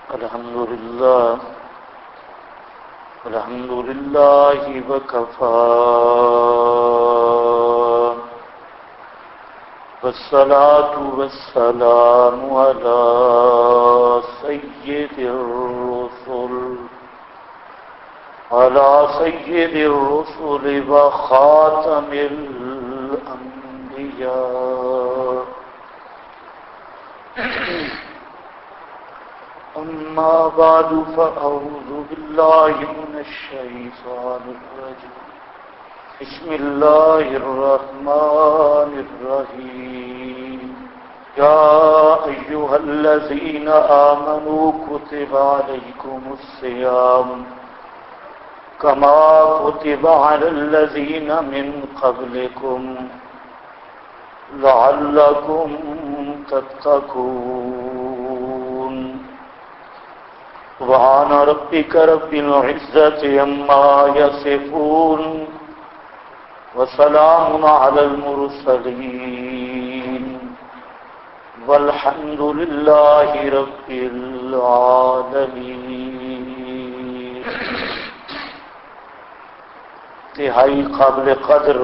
الحمد لله وكفى والصلاة والسلام على سيد الرسل وخاتم الأنبياء. أما بعد فأعوذ بالله من الشيطان الرجيم. بسم الله الرحمن الرحيم. يا أيها الذين آمنوا كتب عليكم الصيام كما كتب على الذين من قبلكم لعلكم تتقون. سبحان ربك رب العزة عما يصفون وسلام على المرسلين والحمد لله رب العالمين. انتہائی قابل قدر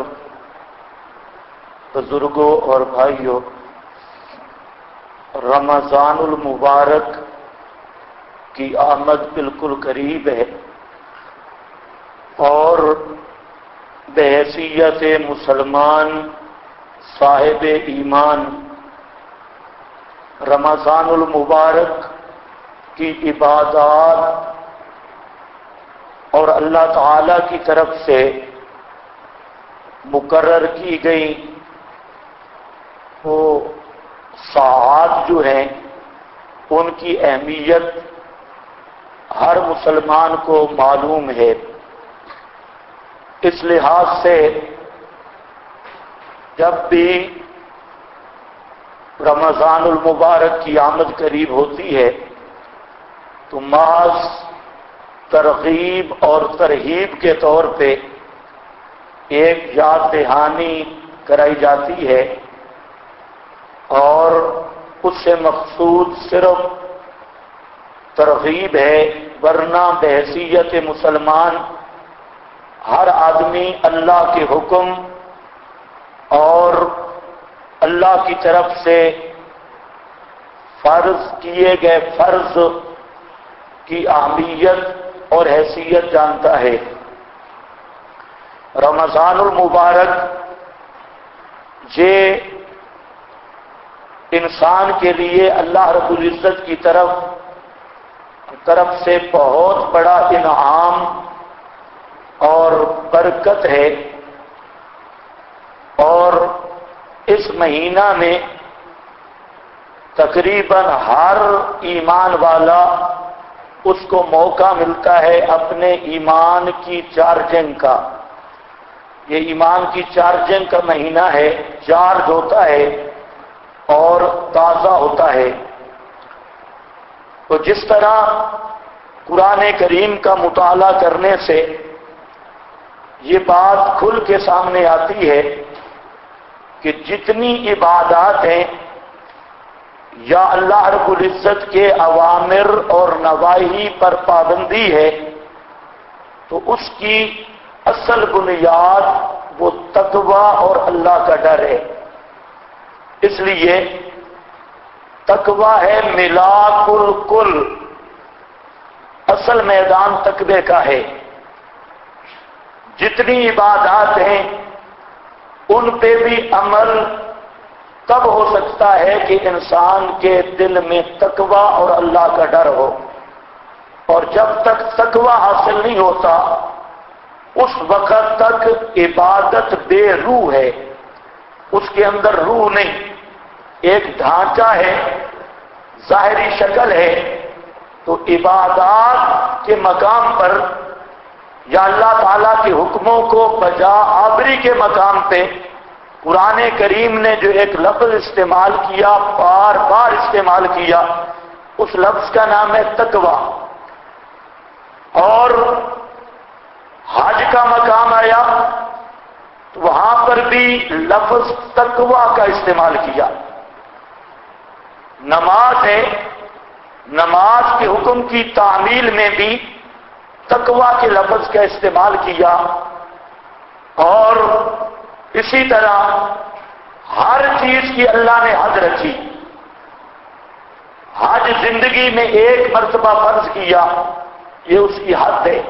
بزرگوں اور بھائیوں، رمضان المبارک کی آمد بالکل قریب ہے، اور بحیثیت مسلمان صاحب ایمان رمضان المبارک کی عبادات اور اللہ تعالی کی طرف سے مقرر کی گئی وہ ساعات جو ہیں ان کی اہمیت ہر مسلمان کو معلوم ہے. اس لحاظ سے جب بھی رمضان المبارک کی آمد قریب ہوتی ہے تو محض ترغیب اور ترہیب کے طور پہ ایک یاد دہانی کرائی جاتی ہے، اور اس سے مقصود صرف ترغیب ہے، ورنہ بحیثیت مسلمان ہر آدمی اللہ کے حکم اور اللہ کی طرف سے فرض کیے گئے فرض کی اہمیت اور حیثیت جانتا ہے. رمضان المبارک یہ انسان کے لیے اللہ رب العزت کی طرف سے بہت بڑا انعام اور برکت ہے، اور اس مہینہ میں تقریباً ہر ایمان والا اس کو موقع ملتا ہے اپنے ایمان کی چارجنگ کا. یہ ایمان کی چارجنگ کا مہینہ ہے، چارج ہوتا ہے اور تازہ ہوتا ہے. تو جس طرح قرآن کریم کا مطالعہ کرنے سے یہ بات کھل کے سامنے آتی ہے کہ جتنی عبادات ہیں یا اللہ رب العزت کے اوامر اور نواہی پر پابندی ہے، تو اس کی اصل بنیاد وہ تقویٰ اور اللہ کا ڈر ہے. اس لیے تقویٰ ہے ملاک الکل، اصل میدان تقوی کا ہے. جتنی عبادات ہیں ان پہ بھی عمل تب ہو سکتا ہے کہ انسان کے دل میں تقویٰ اور اللہ کا ڈر ہو، اور جب تک تقویٰ حاصل نہیں ہوتا اس وقت تک عبادت بے روح ہے، اس کے اندر روح نہیں، ایک ڈھانچہ ہے، ظاہری شکل ہے. تو عبادات کے مقام پر یا اللہ تعالیٰ کے حکموں کو بجا آوری کے مقام پہ قرآن کریم نے جو ایک لفظ استعمال کیا، بار بار استعمال کیا، اس لفظ کا نام ہے تقویٰ. اور حج کا مقام آیا تو وہاں پر بھی لفظ تقویٰ کا استعمال کیا. نماز ہے نماز کے حکم کی تعمیل میں بھی تقوی کے لفظ کا استعمال کیا، اور اسی طرح ہر چیز کی اللہ نے حد رکھی۔ حج زندگی میں ایک مرتبہ فرض کیا، یہ اس کی حد ہے۔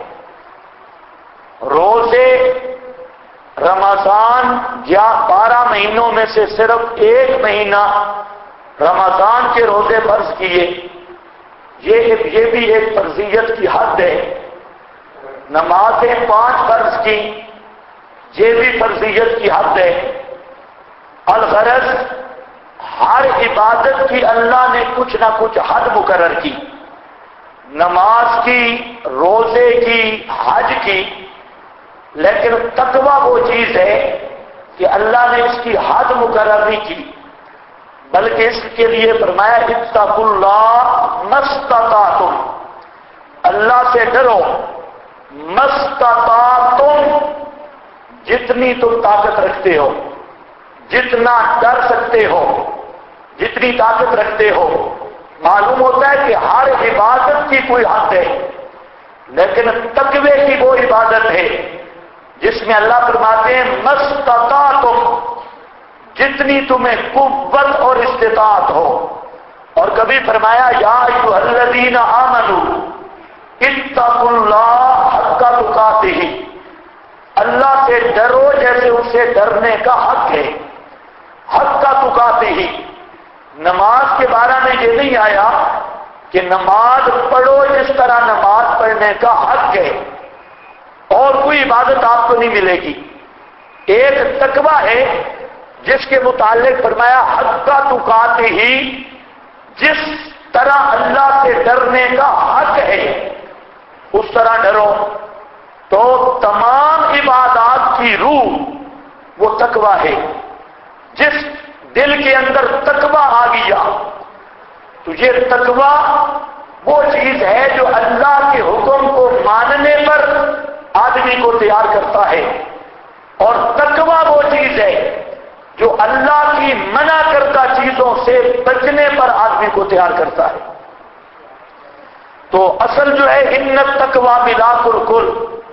روزے رمضان یا 12 مہینوں میں سے صرف ایک مہینہ رمضان کے روزے فرض کیے، یہ بھی ایک فرضیت کی حد ہے۔ نمازیں 5 فرض کی، یہ بھی فرضیت کی حد ہے۔ الغرض ہر عبادت کی اللہ نے کچھ نہ کچھ حد مقرر کی، نماز کی، روزے کی، حج کی۔ لیکن تقویٰ وہ چیز ہے کہ اللہ نے اس کی حد مقرر نہیں کی، بلکہ اس کے لیے فرمایا اتقوا اللہ مستطعتم، اللہ سے ڈرو مستطعتم، جتنی تم طاقت رکھتے ہو، جتنا ڈر سکتے ہو، جتنی طاقت رکھتے ہو۔ معلوم ہوتا ہے کہ ہر عبادت کی کوئی حد ہے، لیکن تقوی کی وہ عبادت ہے جس میں اللہ فرماتے ہیں مستطعتم، جتنی تمہیں قوت اور استطاعت ہو۔ اور کبھی فرمایا یا ایھا الذین آمنوا اتقوا اللہ حق تقاتہ، اللہ سے ڈرو جیسے اس سے ڈرنے کا حق ہے، حق تقاتہ۔ نماز کے بارے میں یہ نہیں آیا کہ نماز پڑھو جس طرح نماز پڑھنے کا حق ہے، اور کوئی عبادت آپ کو نہیں ملے گی۔ ایک تقویٰ ہے جس کے متعلق فرمایا حق تقاتہ، جس طرح اللہ سے ڈرنے کا حق ہے اس طرح ڈرو۔ تو تمام عبادات کی روح وہ تقویٰ ہے۔ جس دل کے اندر تقویٰ آ گیا تو یہ تقویٰ وہ چیز ہے جو اللہ کے حکم کو ماننے پر آدمی کو تیار کرتا ہے، اور تقویٰ وہ چیز ہے جو اللہ کی منع کردہ چیزوں سے بچنے پر آدمی کو تیار کرتا ہے۔ تو اصل جو ہے ان التقویٰ ملاک الکل،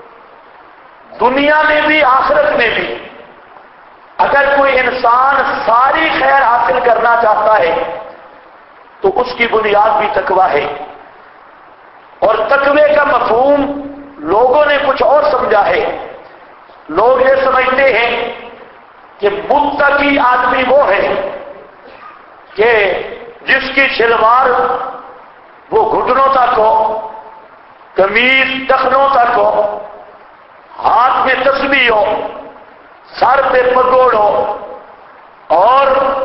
دنیا میں بھی آخرت میں بھی اگر کوئی انسان ساری خیر حاصل کرنا چاہتا ہے تو اس کی بنیاد بھی تقویٰ ہے۔ اور تقوی کا مفہوم لوگوں نے کچھ اور سمجھا ہے۔ لوگ یہ سمجھتے ہیں کہ متقی آدمی وہ ہے کہ جس کی شلوار وہ گھٹنوں تک ہو، قمیض ٹخنوں تک ہو، ہاتھ میں تسبیح ہو، سر پہ پگوڑ ہو، اور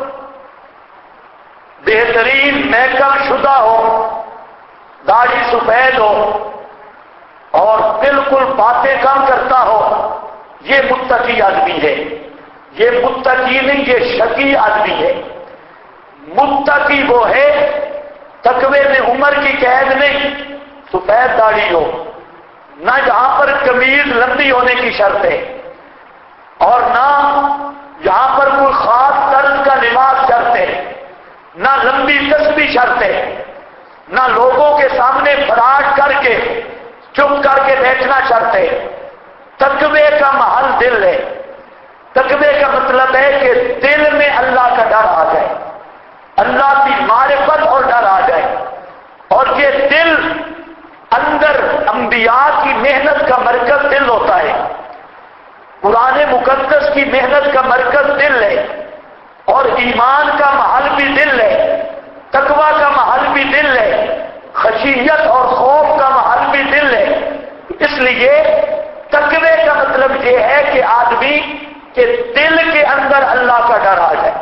بہترین میک اپ شدہ ہو، داڑھی سفید ہو، اور بالکل باتیں کم کرتا ہو، یہ متقی آدمی ہے۔ یہ متقی نہیں، یہ شقی آدمی ہے۔ متقی وہ ہے تقوی میں عمر کی قید نہیں، سفید داڑھی ہو، نہ جہاں پر قمیض لمبی ہونے کی شرط ہے، اور نہ یہاں پر کوئی خاص طرز کا لباس شرط ہے، نہ لمبی تسبیح شرط ہے، نہ لوگوں کے سامنے فراڈ کر کے چپ کر کے بیٹھنا شرط ہے۔ تقوی کا محل دل ہے۔ تقوی کا مطلب ہے کہ دل میں اللہ کا ڈر آ جائے، اللہ کی معرفت اور ڈر آ جائے، اور یہ دل اندر انبیاء کی محنت کا مرکز دل ہوتا ہے، قرآن مقدس کی محنت کا مرکز دل ہے، اور ایمان کا محل بھی دل ہے، تقوی کا محل بھی دل ہے، خشیت اور خوف کا محل بھی دل ہے۔ اس لیے تقوی کا مطلب یہ ہے کہ آدمی کے دل کے اندر اللہ کا ڈر آ جائے،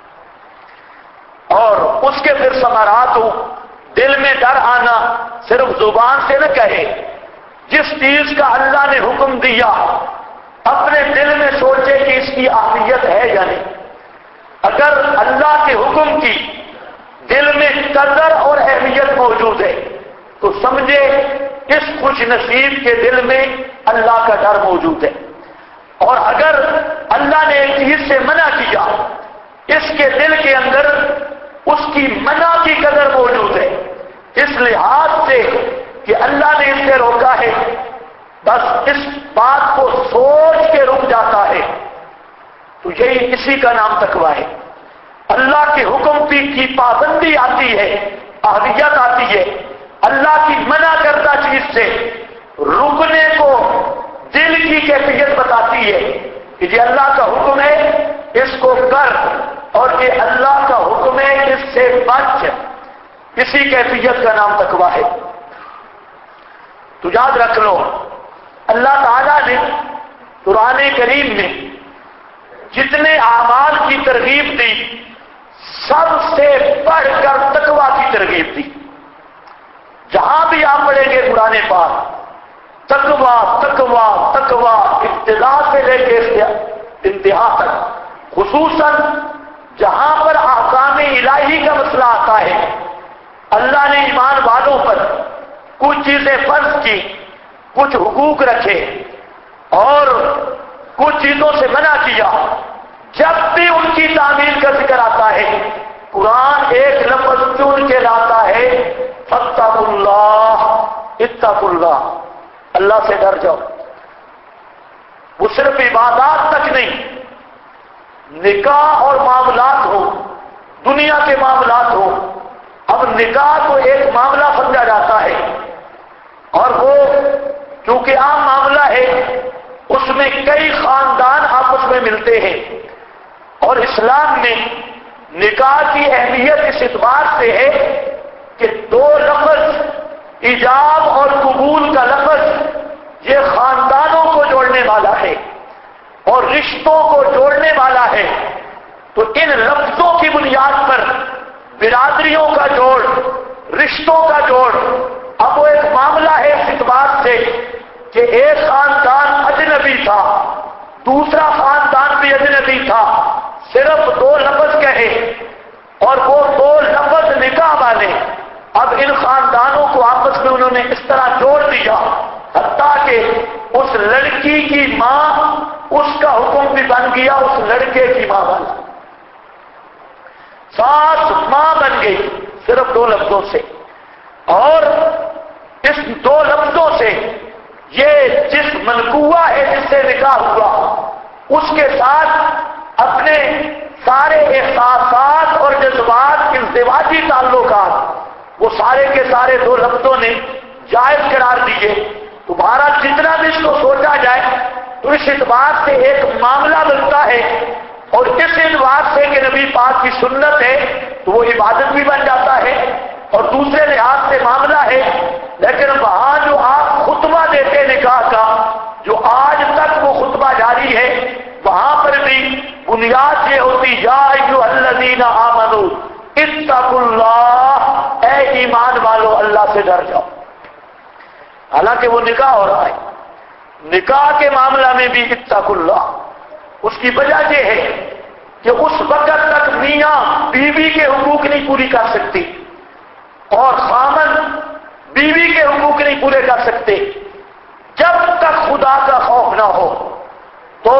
اور اس کے پھر ثمرات ہوں۔ دل میں ڈر آنا صرف زبان سے نہ کہے، جس چیز کا اللہ نے حکم دیا اپنے دل میں سوچے کہ اس کی اہمیت ہے یا نہیں۔ اگر اللہ کے حکم کی دل میں قدر اور اہمیت موجود ہے تو سمجھے اس خوش نصیب کے دل میں اللہ کا ڈر موجود ہے، اور اگر اللہ نے ایک چیز سے منع کیا، اس کے دل کے اندر اس کی منع کی قدر موجود ہے، اس لحاظ سے کہ اللہ نے اس سے روکا ہے، بس اس بات کو سوچ کے رک جاتا ہے، تو یہی اسی کا نام تقویٰ ہے۔ اللہ کے حکم کی پابندی آتی ہے، اہلیت آتی ہے، اللہ کی منع کردہ چیز سے رکنے کو دل کی کیفیت بتاتی ہے کہ یہ اللہ کا حکم ہے اس کو کر، اور یہ اللہ کا حکم ہے اس سے بچ، اسی کیفیت کا نام تقویٰ ہے۔ تو یاد رکھ لو، اللہ تعالیٰ نے قرآن کریم میں جتنے اعمال کی ترغیب دی، سب سے بڑھ کر تقویٰ کی ترغیب دی۔ جہاں بھی آپ پڑھیں گے قرآن پاک، تقویٰ تقویٰ تقویٰ، ابتدا سے لے کے انتہا تک، خصوصاً جہاں پر احکام الہی کا مسئلہ آتا ہے، اللہ نے ایمان والوں پر کچھ چیزیں فرض کی، کچھ حقوق رکھے اور کچھ چیزوں سے منع کیا، جب بھی ان کی تعمیل کا ذکر آتا ہے، قرآن ایک لفظ چن کے لاتا ہے، فاتقوا اللہ، اتقوا اللہ، اللہ سے ڈر جاؤ۔ وہ صرف عبادات تک نہیں، نکاح اور معاملات ہو، دنیا کے معاملات ہو، اب نکاح کو ایک معاملہ سمجھا جاتا ہے، اور وہ چونکہ عام معاملہ ہے، اس میں کئی خاندان آپس میں ملتے ہیں، اور اسلام میں نکاح کی اہمیت اس اعتبار سے ہے کہ دو لفظ ایجاب اور قبول کا لفظ یہ خاندانوں کو جوڑنے والا ہے اور رشتوں کو جوڑنے والا ہے، تو ان لفظوں کی بنیاد پر برادریوں کا جوڑ، رشتوں کا جوڑ، اب وہ ایک معاملہ ہے اس اعتبار سے کہ ایک خاندان اجنبی تھا، دوسرا خاندان بھی اجنبی تھا، صرف دو لفظ کہے اور وہ دو لفظ نکاح والے، اب ان خاندانوں کو آپس میں انہوں نے اس طرح جوڑ دیا، حتیٰ کہ اس لڑکی کی ماں اس کا حکم بھی بن گیا اس لڑکے کی ماں والا، ساس ماں بن گئی صرف دو لفظوں سے۔ اور اس دو لفظوں سے یہ جس منقوہ ہے جس سے نکاح ہوا، اس کے ساتھ اپنے سارے احساسات اور جذبات، ازدواجی تعلقات، وہ سارے کے سارے دو لفظوں نے جائز قرار دیے۔ تو بہرحال جتنا بھی اس کو سوچا جائے تو اس اعتبار سے ایک معاملہ بنتا ہے، اور اس اعتبار سے کہ نبی پاک کی سنت ہے تو وہ عبادت بھی بن جاتا ہے، اور دوسرے لحاظ سے معاملہ ہے۔ لیکن وہاں جو آپ خطبہ دیتے نکاح کا، جو آج تک وہ خطبہ جاری ہے، وہاں پر بھی بنیاد یہ ہوتی، یا ایھا الذین آمنوا اتقوا اللہ، اے ایمان والو اللہ سے ڈر جاؤ۔ حالانکہ وہ نکاح ہو رہا ہے، نکاح کے معاملہ میں بھی اتقوا اللہ۔ اس کی وجہ یہ ہے کہ اس وقت تک میاں بیوی کے حقوق نہیں پوری کر سکتی اور خامن بیوی کے حقوق نہیں پورے کر سکتے جب تک خدا کا خوف نہ ہو۔ تو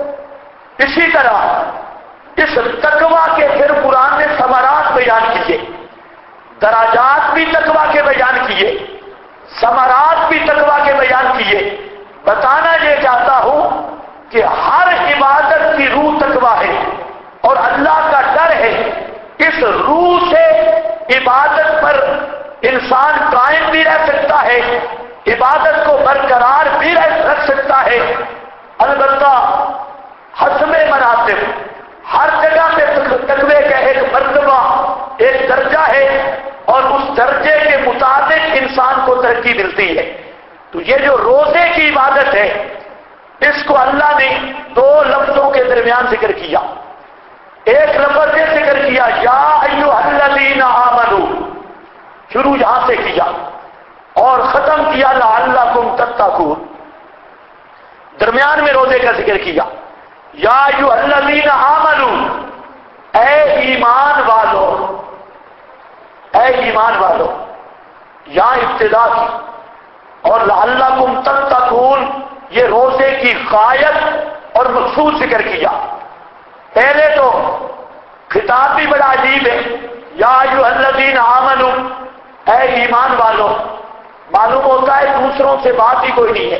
اسی طرح اس تقویٰ کے پھر قرآن نے ثمرات بیان کیے، دراجات بھی تقویٰ کے بیان کیے، ثمرات بھی تقویٰ کے بیان کیے۔ بتانا یہ چاہتا ہوں کہ ہر عبادت کی روح تقویٰ ہے اور اللہ کا ڈر ہے، اس روح سے عبادت پر انسان قائم بھی رہ سکتا ہے، عبادت کو برقرار بھی رکھ سکتا ہے۔ البتہ حسب مراتب ہر جگہ پہ تقوی کا ایک مرتبہ، ایک درجہ ہے، اور اس درجے کے مطابق انسان کو ترقی ملتی ہے۔ تو یہ جو روزے کی عبادت ہے، اس کو اللہ نے دو لفظوں کے درمیان ذکر کیا۔ ایک لفظ یہ ذکر کیا، یا ایھا الذین آمنوا، شروع یہاں سے کیا اور ختم کیا لعلکم تتقون، درمیان میں روزے کا ذکر کیا۔ یا ایھا الذین آمنوا، اے ایمان والو، اے ایمان والو، یہاں ابتدا کی، اور لعلکم تتقون یہ روزے کی غایت اور مقصود ذکر کیا۔ پہلے تو خطاب بھی بڑا عجیب ہے، یا ایھا الذین آمنوا، اے ایمان والوں، معلوم ہوتا ہے دوسروں سے بات ہی کوئی نہیں ہے۔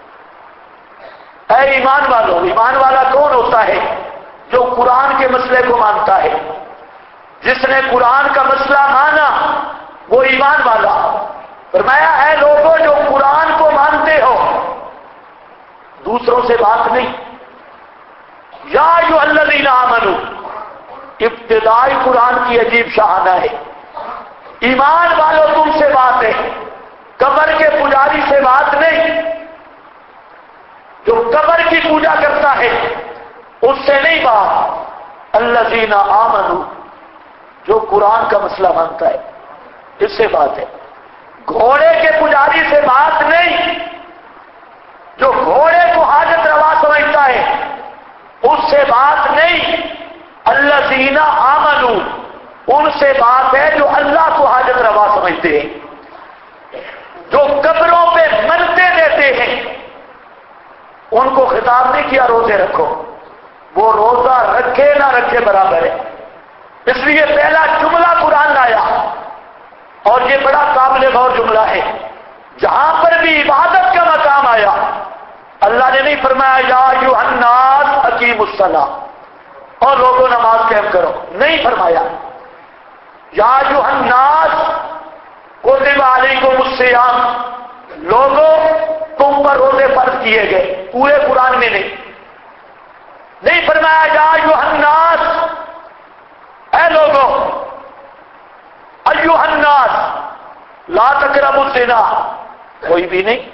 اے ایمان والوں، ایمان والا کون ہوتا ہے؟ جو قرآن کے مسئلے کو مانتا ہے۔ جس نے قرآن کا مسئلہ مانا وہ ایمان والا۔ فرمایا اے لوگوں جو قرآن کو مانتے ہو، دوسروں سے بات نہیں۔ یا ایھا الذین آمنوا، ابتدائی قرآن کی عجیب شہانہ ہے۔ ایمان والوں تم سے بات ہے، قبر کے پجاری سے بات نہیں۔ جو قبر کی پوجا کرتا ہے اس سے نہیں بات۔ الذین آمنوا، جو قرآن کا مسئلہ مانتا ہے اس سے بات ہے۔ گھوڑے کے پجاری سے بات نہیں۔ جو گھوڑے کو حاجت روا سمجھتا ہے اس سے بات نہیں۔ الذین آمنوا، ان سے بات ہے جو اللہ کو حاجت روا سمجھتے ہیں، جو قبروں پہ منتیں دیتے ہیں۔ ان کو خطاب نہیں کیا روزے رکھو، وہ روزہ رکھے نہ رکھے برابر ہے۔ اس لیے پہلا جملہ قرآن لایا، اور یہ بڑا قابل غور جملہ ہے۔ جہاں پر بھی عبادت کا مقام آیا، اللہ نے نہیں فرمایا یا ایھا الناس اقیموا الصلاۃ، اور لوگوں نماز قائم کرو، نہیں فرمایا۔ یا ایھا الناس کتب علیکم الصیام، لوگوں تم پر روزے فرض کیے گئے، پورے قرآن میں نہیں فرمایا یا ایھا الناس اے لوگوں، ایھا الناس لا تقربوا الزنا، کوئی بھی نہیں۔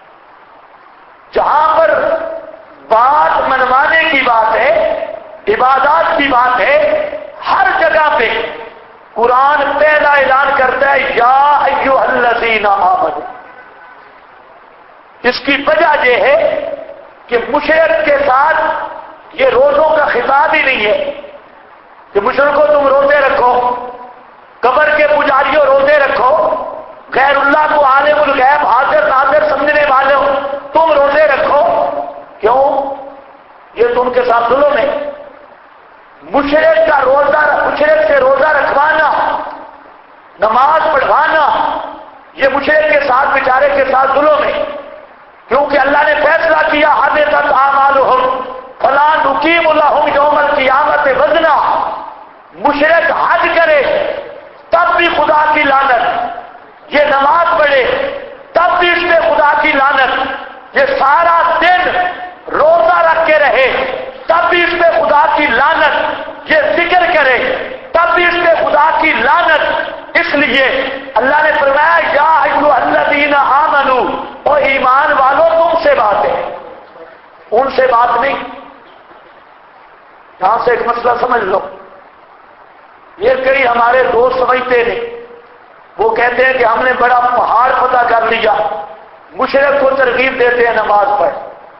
جہاں پر بات منوانے کی بات ہے، عبادات کی بات ہے، ہر جگہ پہ قرآن پہلا اعلان کرتا ہے یا ایھا الذین آمنوا۔ اس کی وجہ یہ ہے کہ مشرک کے ساتھ یہ روزوں کا خطاب ہی نہیں ہے کہ مشرکوں تم روزے رکھو، قبر کے پجاریوں روزے رکھو، غیر اللہ کو عالم الغیب حاضر ناظر سمجھنے والوں تم روزے رکھو۔ کیوں؟ یہ تو ان کے ساتھ ظلم ہے۔ مشرک سے روزہ رکھوانا، نماز پڑھوانا، یہ مشرک کے ساتھ بیچارے کے ساتھ ظلم ہے، کیونکہ اللہ نے فیصلہ کیا حبطت اعمالہم فلا نقیم لہم یوم القیامت وزنا۔ مشرک حج کرے تب بھی خدا کی لعنت، یہ نماز پڑھے تب بھی اس پہ خدا کی لعنت، یہ سارا دن روزہ رکھ کے رہے تب بھی اس پہ خدا کی لعنت، یہ ذکر کرے تب بھی اس پہ خدا کی لعنت۔ اس لیے اللہ نے فرمایا یا ایھا الذین آمنوا، اور ایمان والوں تم سے بات ہے، ان سے بات نہیں۔ یہاں سے ایک مسئلہ سمجھ لو، یہ کئی ہمارے دوست سمجھتے نہیں، وہ کہتے ہیں کہ ہم نے بڑا پہاڑ فتح کر لیا، مشرک کو ترغیب دیتے ہیں نماز پڑھ،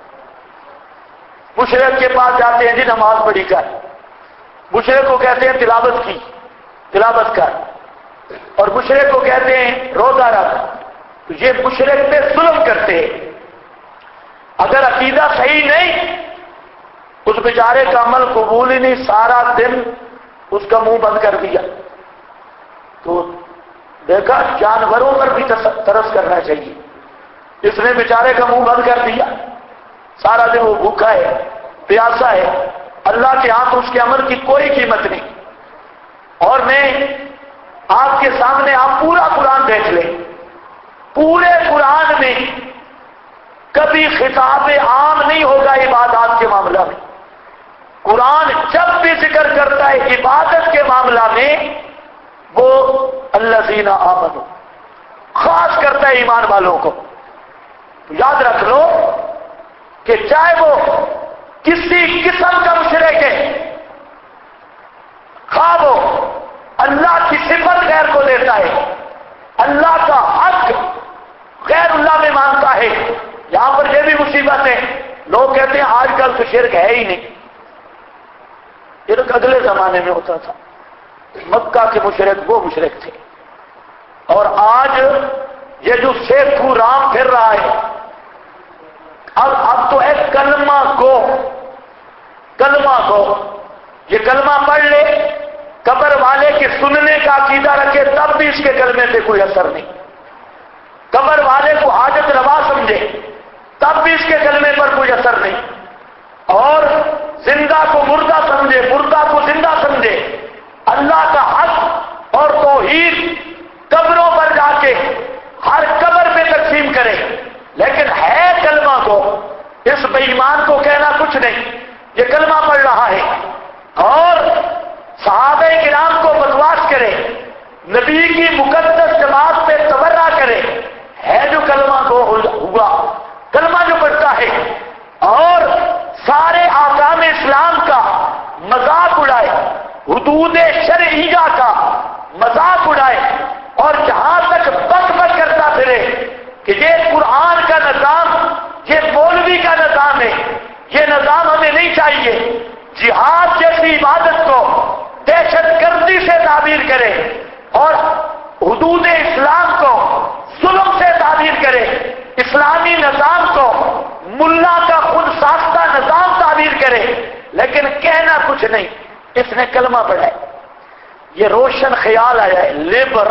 مشرک کے پاس جاتے ہیں جی نماز پڑھی کر، مشرک کو کہتے ہیں تلاوت کر، اور مشرک کو کہتے ہیں روزہ رکھ۔ تو یہ مشرک پہ ظلم کرتے ہیں۔ اگر عقیدہ صحیح نہیں، اس بیچارے کا عمل قبول ہی نہیں، سارا دن اس کا منہ بند کر دیا، تو دیکھا جانوروں پر بھی ترس کرنا چاہیے۔ اس نے بیچارے کا منہ بند کر دیا، سارا دن وہ بھوکا ہے، پیاسا ہے، اللہ کے ہاتھ اس کے عمل کی کوئی قیمت نہیں۔ اور میں آپ کے سامنے آپ پورا قرآن دیکھ لیں، پورے قرآن میں کبھی خطاب عام نہیں ہوگا عبادات کے معاملہ میں۔ قرآن جب بھی ذکر کرتا ہے عبادت کے معاملہ میں وہ الذین آمنوا خاص کرتا ہے ایمان والوں کو۔ تو یاد رکھ لو کہ چاہے وہ کسی قسم کا مشرک ہے، خواہ وہ اللہ کی صفت غیر کو دیتا ہے، اللہ کا حق غیر اللہ میں مانتا ہے۔ یہاں پر یہ بھی مصیبت ہے، لوگ کہتے ہیں آج کل تو شرک ہے ہی نہیں، شرک اگلے زمانے میں ہوتا تھا، مکہ کے مشرک وہ مشرک تھے، اور آج یہ جو سیکھو رام پھر رہا ہے، اب تو ہے کلمہ گو، یہ کلمہ پڑھ لے، قبر والے کے سننے کا عقیدہ رکھے تب بھی اس کے کلمے پہ کوئی اثر نہیں۔ قبر والے کو حاجت روا سمجھے تب بھی اس کے کلمے پر کوئی اثر نہیں، اور زندہ کو مردہ سمجھے، مردہ کو زندہ سمجھے، اللہ کا حق اور توحید قبروں پر جا کے ہر قبر پہ تقسیم کرے، لیکن ہے کلمہ کو اس بے ایمان کو کہنا کچھ نہیں، یہ کلمہ پڑھ رہا ہے اور صحابہ کرام کو بکواس کرے، نبی کی مقدس جماعت پہ تبرہ کرے، ہے جو کلمہ کو ہوا، کلمہ جو پڑھتا ہے، اور سارے احکام اسلام کا مذاق اڑائے، حدود شرعیہ کا مذاق اڑائے، اور جہاں تک بک بک کرتا پھرے کہ یہ قرآن کا نظام، یہ مولوی کا نظام ہے، یہ نظام ہمیں نہیں چاہیے، جہاد جیسی عبادت کو دہشت گردی سے تعبیر کرے اور حدود اسلام کو ظلم سے تعبیر کرے، اسلامی نظام کو ملا کا خود ساختہ نظام تعبیر کرے، لیکن کہنا کچھ نہیں، اس نے کلمہ پڑھا ہے۔ یہ روشن خیال آیا ہے،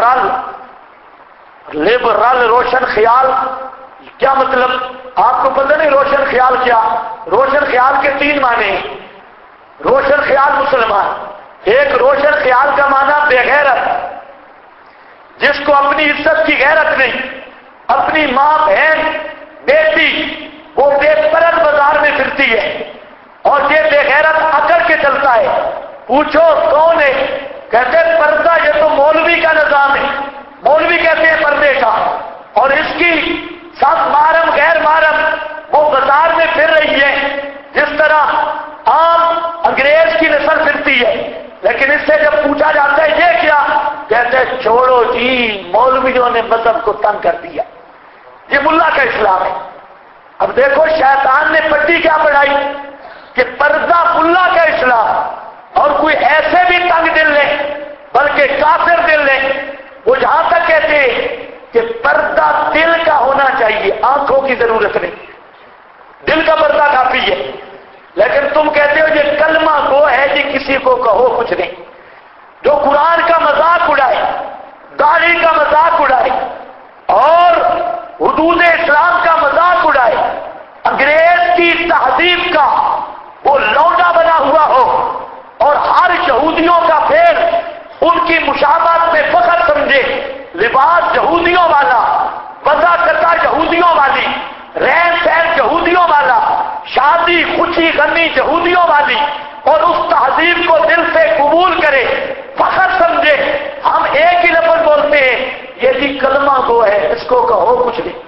لبرل روشن خیال، کیا مطلب؟ آپ کو پتہ نہیں روشن خیال کیا؟ روشن خیال کے 3 معنی ہیں۔ روشن خیال مسلمان، ایک روشن خیال کا معنی بے غیرت، جس کو اپنی عزت کی غیرت نہیں، اپنی ماں بہن بیٹی وہ بے پرد بازار میں پھرتی ہے اور یہ بے غیرت اکڑ کے چلتا ہے، پوچھو کون ہے؟ کہتے پردہ، یہ تو مولوی کا نظام ہے، مولوی کہتے ہیں پردے کا، اور اس کی سب محرم غیر محرم وہ بازار میں پھر رہی ہے جس طرح عام انگریز کی نسل پھرتی ہے، لیکن اس سے جب پوچھا جاتا ہے یہ کیا، کہتے چھوڑو جی مولویوں نے مذہب کو تنگ کر دیا، یہ ملا کا اسلام ہے۔ اب دیکھو شیطان نے پٹی کیا پڑھائی کہ پردہ ملا کا اسلام، اور کوئی ایسے بھی تنگ دل لے بلکہ کافر دل لے، وہ جہاں تک کہتے ہیں کہ پردہ دل کا ہونا چاہیے، آنکھوں کی ضرورت نہیں، دل کا پردہ کافی ہے، لیکن تم کہتے ہو یہ کلمہ گو ہے جی، کسی کو کہو کچھ نہیں، جو قرآن کا مذاق اڑائے، داڑھی کا مذاق اڑائے اور حدود اسلام کا مذاق اڑائے، انگریز کی تہذیب کا وہ لونڈا بنا ہوا ہو اور ہر یہودیوں کا پھیر ان کی مشابہت میں فخر سمجھے، لباس یہودیوں والا، وضع قطع یہودیوں والی، رہن سہن یہودیوں والا، شادی خوشی غمی یہودیوں والی، اور اس تہذیب کو دل سے قبول کرے، فخر سمجھے، ہم ایک ہی لفظ بولتے ہیں یہ بھی کلمہ گو ہے، اس کو کہو کچھ نہیں،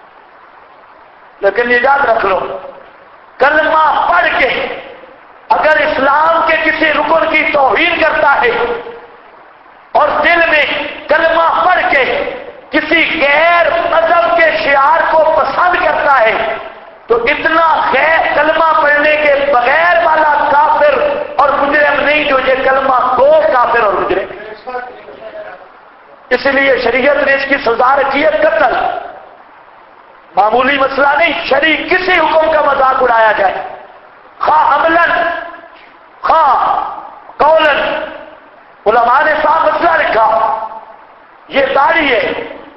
لیکن یہ یاد رکھ لو کلمہ پڑھ کے اگر اسلام کے کسی رکن کی توہین کرتا ہے اور دل میں کلمہ پڑھ کے کسی غیر مذہب کے شعار کو پسند کرتا ہے تو اتنا غیر کلمہ پڑھنے کے بغیر والا کافر اور مجرم نہیں جو یہ کلمہ گو کافر اور مجرم۔ اس لیے شریعت نے اس کی سزا رکھی ہے قتل، معمولی مسئلہ نہیں، شرعی کسی حکم کا مذاق اڑایا جائے، خواہ عملاً خواہ قولاً۔ علماء نے صاف مسئلہ لکھا، یہ داڑھی ہے،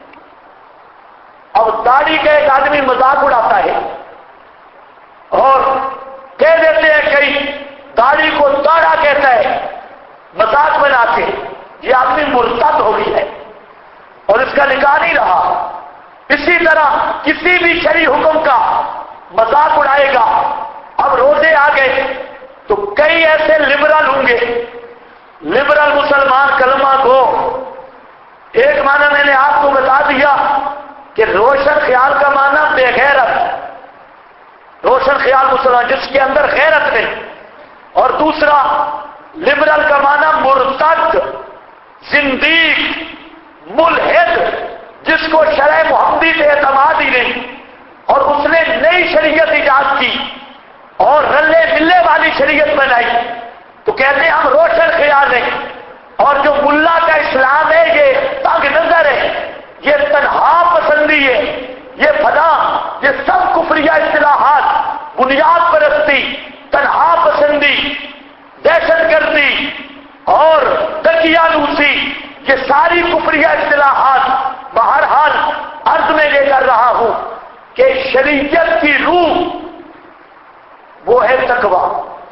اب داڑھی کا ایک آدمی مذاق اڑاتا ہے اور کہہ دیتے ہیں کئی داڑھی کو داڑھا کہتا ہے مذاق بنا کے، یہ آدمی مرتد ہو گئی ہے اور اس کا نکاح نہیں رہا۔ اسی طرح کسی بھی شرعی حکم کا مذاق اڑائے گا۔ اب روزے آ گئے تو کئی ایسے لبرل ہوں گے، لبرل مسلمان کلمہ گو۔ ایک معنی میں نے آپ کو بتا دیا کہ روشن خیال کا معنی بے غیرت، روشن خیال مسلمان جس کے اندر غیرت نہیں، اور دوسرا لبرل کا معنی مرتد، زندیق، ملحد، جس کو شرع محمدی پہ اعتماد ہی نہیں اور اس نے نئی شریعت ایجاد کی اور رلے ملے والی شریعت بنائی، تو کہتے ہیں ہم روشن خیال ہیں، اور جو ملا کا اسلام ہے یہ تنگ نظر ہے، یہ تنہا پسندی ہے، یہ فنا، یہ سب کفریہ اصطلاحات، بنیاد پرستی، تنہا پسندی، دہشت گردی اور دقیانوسی، یہ ساری کفریہ اصطلاحات بہرحال عرض میں لے کر رہا ہوں کہ شریعت کی روح وہ ہے تقویٰ،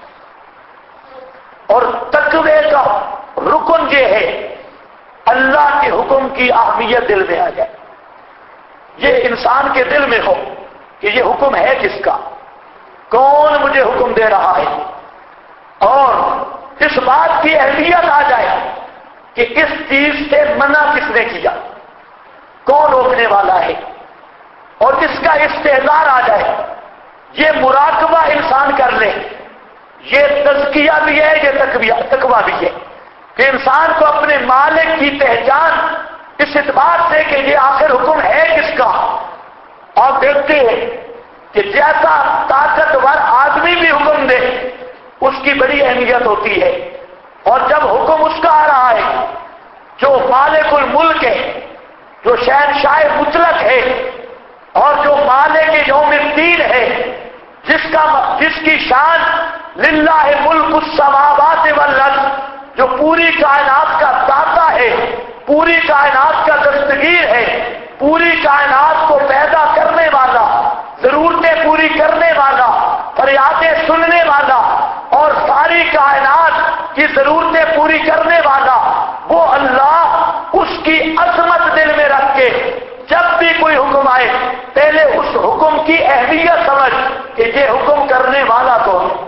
اور تقوی کا رکن یہ ہے اللہ کے حکم کی اہمیت دل میں آ جائے، یہ انسان کے دل میں ہو کہ یہ حکم ہے کس کا، کون مجھے حکم دے رہا ہے، اور اس بات کی اہمیت آ جائے کہ اس چیز سے منع کس نے کیا، کون روکنے والا ہے، اور اس کا استحضار آ جائے، یہ مراقبہ انسان کر لے، یہ تزکیہ بھی ہے، یہ تقویٰ بھی ہے کہ انسان کو اپنے مالک کی پہچان اس اعتبار سے کہ یہ آخر حکم ہے کس کا۔ آپ دیکھتے ہیں کہ جیسا طاقتور آدمی بھی حکم دے اس کی بڑی اہمیت ہوتی ہے، اور جب حکم اس کا آ رہا ہے جو مالک الملک ہے، جو شہنشاہ مطلق ہے، اور جو مالک یوم الدین ہے، جس کی شان للہ ملک السماوات والارض، جو پوری کائنات کا داتا ہے، پوری کائنات کا دستگیر ہے، پوری کائنات کو پیدا کرنے والا، ضرورتیں پوری کرنے والا، فریادیں سننے والا، اور ساری کائنات کی ضرورتیں پوری کرنے والا وہ اللہ، اس کی عظمت دل میں رکھ کے جب بھی کوئی حکم آئے پہلے اس حکم کی اہمیت سمجھ کہ یہ حکم کرنے والا کون ہے،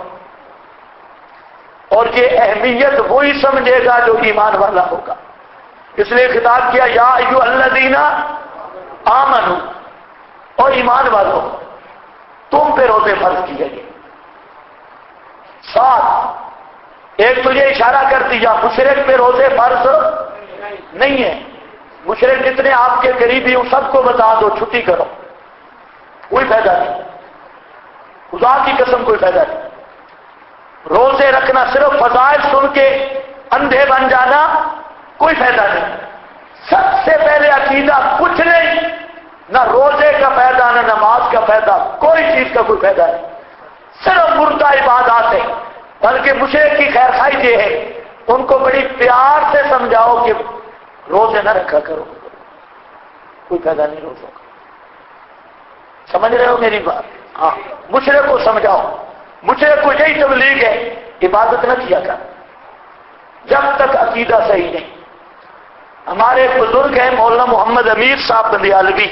اور یہ اہمیت وہی سمجھے گا جو ایمان والا ہوگا۔ اس لیے خطاب کیا یا ایھا الذین آمنوا، اور ایمان والوں تم پہ روزے فرض کیے گئے۔ ساتھ ایک تو یہ اشارہ کر دیا مشرک پہ روزے فرض نہیں ہے، مشرک جتنے آپ کے قریبی ہوں سب کو بتا دو چھٹی کرو، کوئی فائدہ نہیں، خدا کی قسم کوئی فائدہ نہیں۔ روزے رکھنا صرف فضائل سن کے اندھے بن جانا کوئی فائدہ نہیں۔ سب سے پہلے عقیدہ کچھ نہیں، نہ روزے کا فائدہ نہ نماز کا فائدہ، کوئی چیز کا کوئی فائدہ نہیں، صرف مردہ عبادات ہے۔ بلکہ مشرک کی خیر خواہی یہ ہے ان کو بڑی پیار سے سمجھاؤ کہ روزے نہ رکھا کرو، کوئی فائدہ نہیں روزوں کا۔ سمجھ رہے ہو میری بات؟ ہاں، مشرک کو سمجھاؤ، مشرک کو یہی تبلیغ ہے عبادت نہ کیا کر جب تک عقیدہ صحیح نہیں۔ ہمارے بزرگ ہیں مولانا محمد امیر صاحب بندیالوی،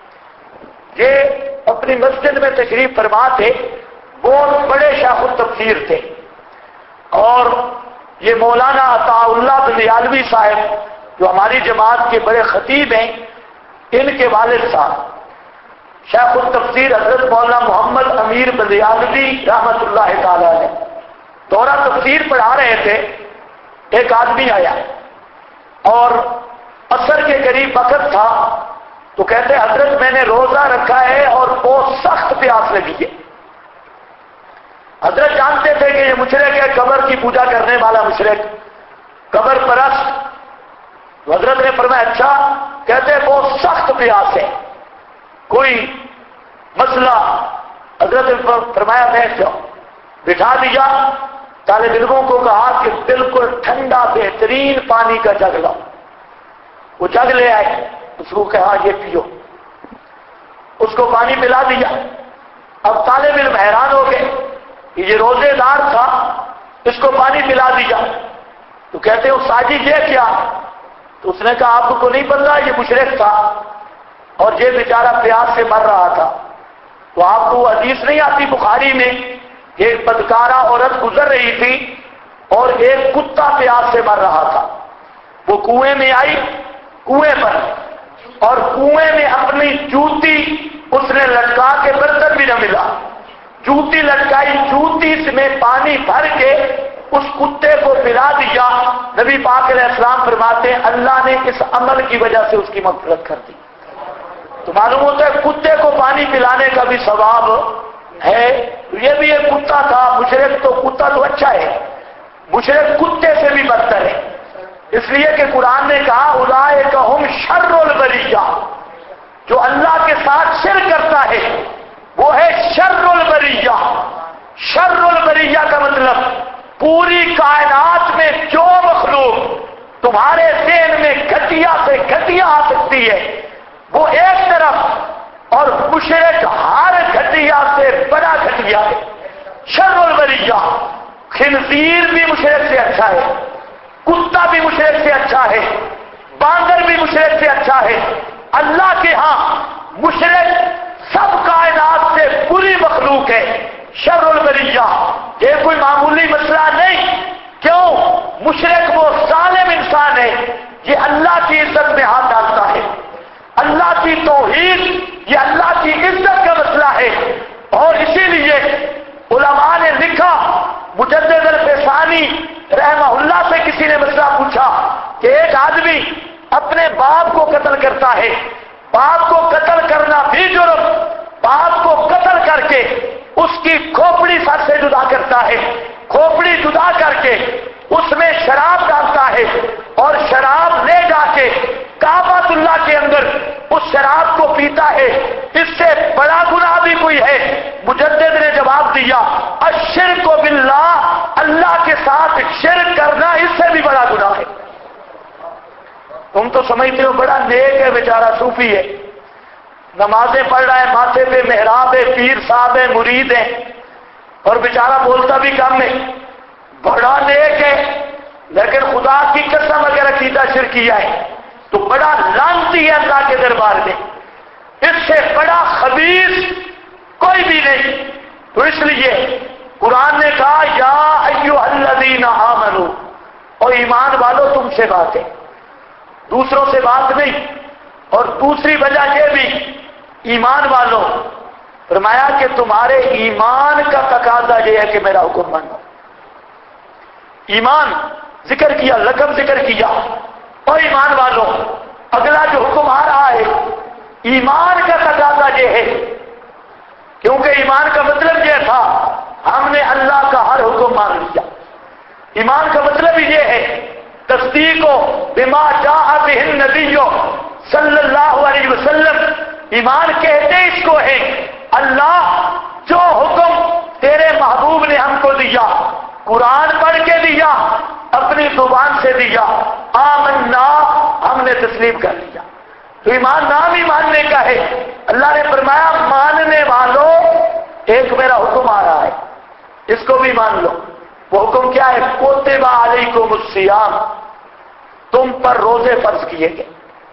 یہ اپنی مسجد میں تشریف فرما تھے، بہت بڑے شیخ التفسیر تھے، اور یہ مولانا عطاء اللہ بندیالوی صاحب جو ہماری جماعت کے بڑے خطیب ہیں، ان کے والد صاحب شیخ التفسیر حضرت مولانا محمد امیر بندیالوی رحمت اللہ تعالی علیہ دورہ تفسیر پڑھا رہے تھے۔ ایک آدمی آیا اور عصر کے قریب وقت تھا، تو کہتے حضرت میں نے روزہ رکھا ہے اور بہت سخت پیاس لگی ہے۔ حضرت جانتے تھے کہ یہ مشرک ہے، قبر کی پوجا کرنے والا مشرک، قبر پرست۔ تو حضرت نے فرمایا اچھا، کہتے بہت سخت پیاس ہے، کوئی مسئلہ؟ حضرت نے فرمایا بیٹھ جاؤ، بٹھا دیا۔ طالب علموں کو کہا کہ بالکل ٹھنڈا بہترین پانی کا جگ لاؤ، وہ جگ لے آئے، اس کو کہا یہ پیو، اس کو پانی پلا دیا۔ اب طالب علم حیران ہو گئے کہ یہ روزے دار تھا، اس کو پانی پلا دیا۔ تو کہتے ہو ساجد یہ کیا؟ تو اس نے کہا آپ کو نہیں پتا یہ مشرک تھا اور یہ بیچارہ پیاس سے مر رہا تھا۔ تو آپ کو وہ حدیث نہیں آتی بخاری میں، ایک بدکارہ عورت گزر رہی تھی اور ایک کتا پیاس سے مر رہا تھا، وہ کنویں میں آئی، کنویں پر، اور کنویں میں اپنی جوتی اس نے لٹکا کے برتن بھی نہ ملا، جوتی لٹکائی، جوتی میں پانی بھر کے اس کتے کو پلا دیا۔ نبی پاک علیہ السلام فرماتے ہیں اللہ نے اس عمل کی وجہ سے اس کی مغفرت کر دی۔ تو معلوم ہوتا ہے کتے کو پانی پلانے کا بھی ثواب ہے۔ یہ بھی ایک کتا تھا، مشرک تو کتا تو اچھا ہے، مشرک کتے سے بھی بدتر ہے، اس لیے کہ قرآن نے کہا اولئک ھم شر البریہ، جو اللہ کے ساتھ شرک کرتا ہے وہ ہے شر البریہ۔ شر البریہ کا مطلب پوری کائنات میں جو مخلوق تمہارے ذہن میں گھٹیا سے گھٹیا آ سکتی ہے، وہ ایک طرف، اور مشرک ہر گھٹیا سے بڑا گھٹیا ہے، شر البریہ۔ خنزیر بھی مشرک سے اچھا ہے، کتا بھی مشرک سے اچھا ہے، باندر بھی مشرک سے اچھا ہے۔ اللہ کے ہاں مشرک سب کائنات سے بری مخلوق ہے، شر البریہ۔ یہ کوئی معمولی مسئلہ نہیں۔ کیوں؟ مشرک وہ ظالم انسان ہے، یہ اللہ کی عزت میں ہاتھ ڈالتا ہے، اللہ کی توحید، یہ اللہ کی عزت کا مسئلہ ہے۔ اور اسی لیے علماء نے لکھا، مجدد الفسانی رحمہ اللہ سے کسی نے مسئلہ پوچھا کہ ایک آدمی اپنے باپ کو قتل کرتا ہے، باپ کو قتل کرنا بھی جرم، باپ کو قتل کر کے اس کی کھوپڑی سر سے جدا کرتا ہے، کھوپڑی جدا کر کے اس میں شراب ڈالتا ہے اور شراب لے جا کے کعبۃ اللہ کے اندر اس شراب کو پیتا ہے، اس سے بڑا گناہ بھی کوئی ہے؟ مجدد نے جواب دیا، الشرک باللہ، اللہ کے ساتھ شرک کرنا اس سے بھی بڑا گناہ ہے۔ تم تو سمجھتے ہو بڑا نیک ہے بیچارہ، صوفی ہے، نمازیں پڑھ رہا ہے، ماتھے پہ محراب ہے، پیر صاحب ہے، مرید ہے، اور بیچارہ بولتا بھی کم ہے، بڑا نیک ہے، لیکن خدا کی قسم اگر عقیدہ شرکیہ ہے تو بڑا لعنتی ہے اللہ کے دربار میں، اس سے بڑا خبیث کوئی بھی نہیں۔ تو اس لیے قرآن نے کہا یا ایھا الذین آمنوا، اور ایمان والو تم سے بات ہے، دوسروں سے بات نہیں۔ اور دوسری وجہ یہ بھی، ایمان والو، فرمایا کہ تمہارے ایمان کا تقاضا یہ ہے کہ میرا حکم مانو۔ ایمان ذکر کیا، لقب ذکر کیا، اور ایمان والو، اگلا جو حکم آ رہا ہے ایمان کا تقاضا یہ ہے، کیونکہ ایمان کا مطلب یہ تھا ہم نے اللہ کا ہر حکم مان لیا۔ ایمان کا مطلب یہ ہے تصدیق بما جاء بہ النبی صلی اللہ علیہ وسلم۔ ایمان کہتے اس کو ہے اللہ جو حکم تیرے محبوب نے ہم کو دیا، قرآن پڑھ کے دیا، اپنی زبان سے دیا، آمنا، ہم نے تسلیم کر لیا۔ تو ایمان نام ہی ماننے کا ہے۔ اللہ نے فرمایا ماننے والوں ایک میرا حکم آ رہا ہے، اس کو بھی مان لو۔ وہ حکم کیا ہے؟ کتب علیکم الصیام، تم پر روزے فرض کیے گئے۔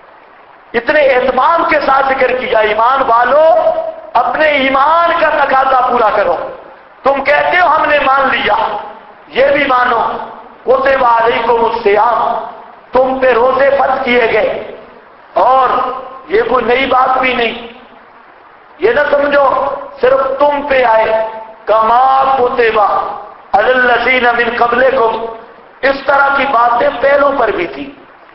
اتنے اہتمام کے ساتھ ذکر کیا، ایمان والو اپنے ایمان کا تقاضا پورا کرو۔ تم کہتے ہو ہم نے مان لیا، یہ بھی مانو کتب علیکم الصیام، تم پہ روزے فرض کیے گئے۔ اور یہ کوئی نئی بات بھی نہیں، یہ نہ سمجھو صرف تم پہ آئے، کما کتب علی الذین من قبلکم، اس طرح کی باتیں پہلوں پر بھی تھی،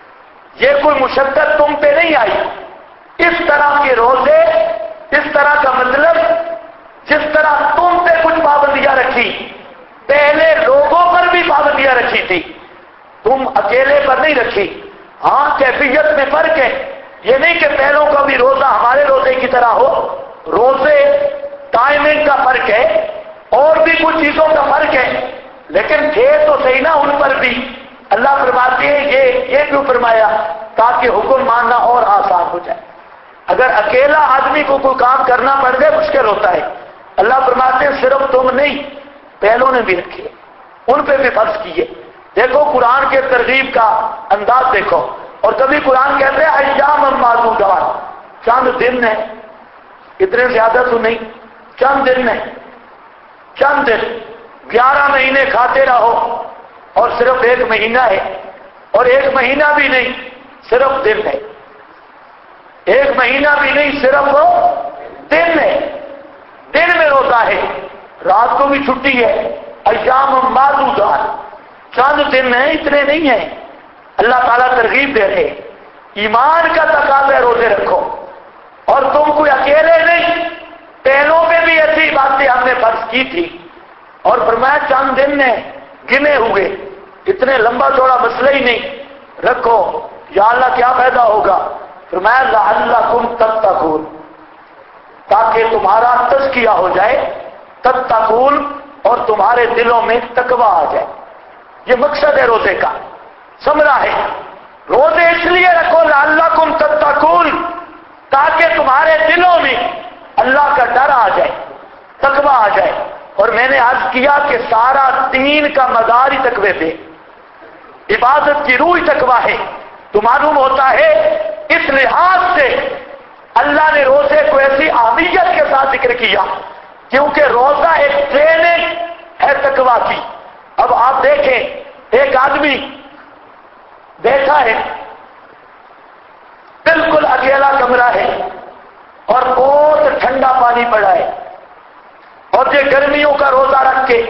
یہ کوئی مشقت تم پہ نہیں آئی۔ اس طرح کے روزے، اس طرح کا مطلب جس طرح تم پہ کچھ پابندیاں رکھی، پہلے لوگوں پر بھی پابندیاں رکھی تھی، تم اکیلے پر نہیں رکھی۔ ہاں کیفیت میں فرق ہے، یہ نہیں کہ پہلوں کا بھی روزہ ہمارے روزے کی طرح ہو، روزے ٹائمنگ کا فرق ہے اور بھی کچھ چیزوں کا فرق ہے، لیکن تھے تو صحیح نا ان پر بھی۔ اللہ فرماتے ہیں یہ کیوں فرمایا؟ تاکہ حکم ماننا اور آسان ہو جائے۔ اگر اکیلا آدمی کو کوئی کام کرنا پڑ جائے مشکل ہوتا ہے۔ اللہ فرماتے ہیں صرف تم نہیں، پہلوں نے بھی رکھے، ان پہ بھی فرض کیے۔ دیکھو قرآن کے ترغیب کا انداز دیکھو، اور کبھی قرآن کہتے ہیں ایام معدودات، چند دن ہے، اتنے زیادہ تو نہیں، چند دن ہے، چند دن، 11 مہینے کھاتے رہو اور صرف 1 مہینہ ہے، اور 1 مہینہ بھی نہیں صرف دن ہے، 1 مہینہ بھی نہیں صرف دن ہے، دن میں روزہ ہے، رات کو بھی چھٹی ہے، ایام معدودات، چند دن ہیں، اتنے نہیں ہیں۔ اللہ تعالیٰ ترغیب دے رہے، ایمان کا تقاضا ہے روزے رکھو، اور تم کوئی اکیلے نہیں، پہلوں پہ بھی ایسی باتیں ہم نے فرض کی تھی، اور فرمایا چند دن نے گنے ہوئے، اتنے لمبا چوڑا مسئلہ ہی نہیں، رکھو۔ یا اللہ کیا فائدہ ہوگا؟ فرمایا لعلکم تتقون، تاکہ تمہارا تزکیہ ہو جائے، تتقون، اور تمہارے دلوں میں تقویٰ آ جائے۔ یہ مقصد ہے روزے کا، ثمرہ ہے۔ روزے اس لیے رکھو لعلکم تتقون، کہ سارا دین کا مدار ہی تقوی پہ، عبادت کی روح تقوی ہے، تو معلوم ہوتا ہے اس لحاظ سے اللہ نے روزے کو ایسی اہمیت کے ساتھ ذکر کیا کیونکہ روزہ ایک ٹریننگ ہے تقوی کی۔ اب آپ دیکھیں ایک آدمی بیٹھا ہے، بالکل اکیلا کمرہ ہے اور بہت ٹھنڈا پانی پڑا ہے، اور یہ گرمیوں کا روزہ رکھ کے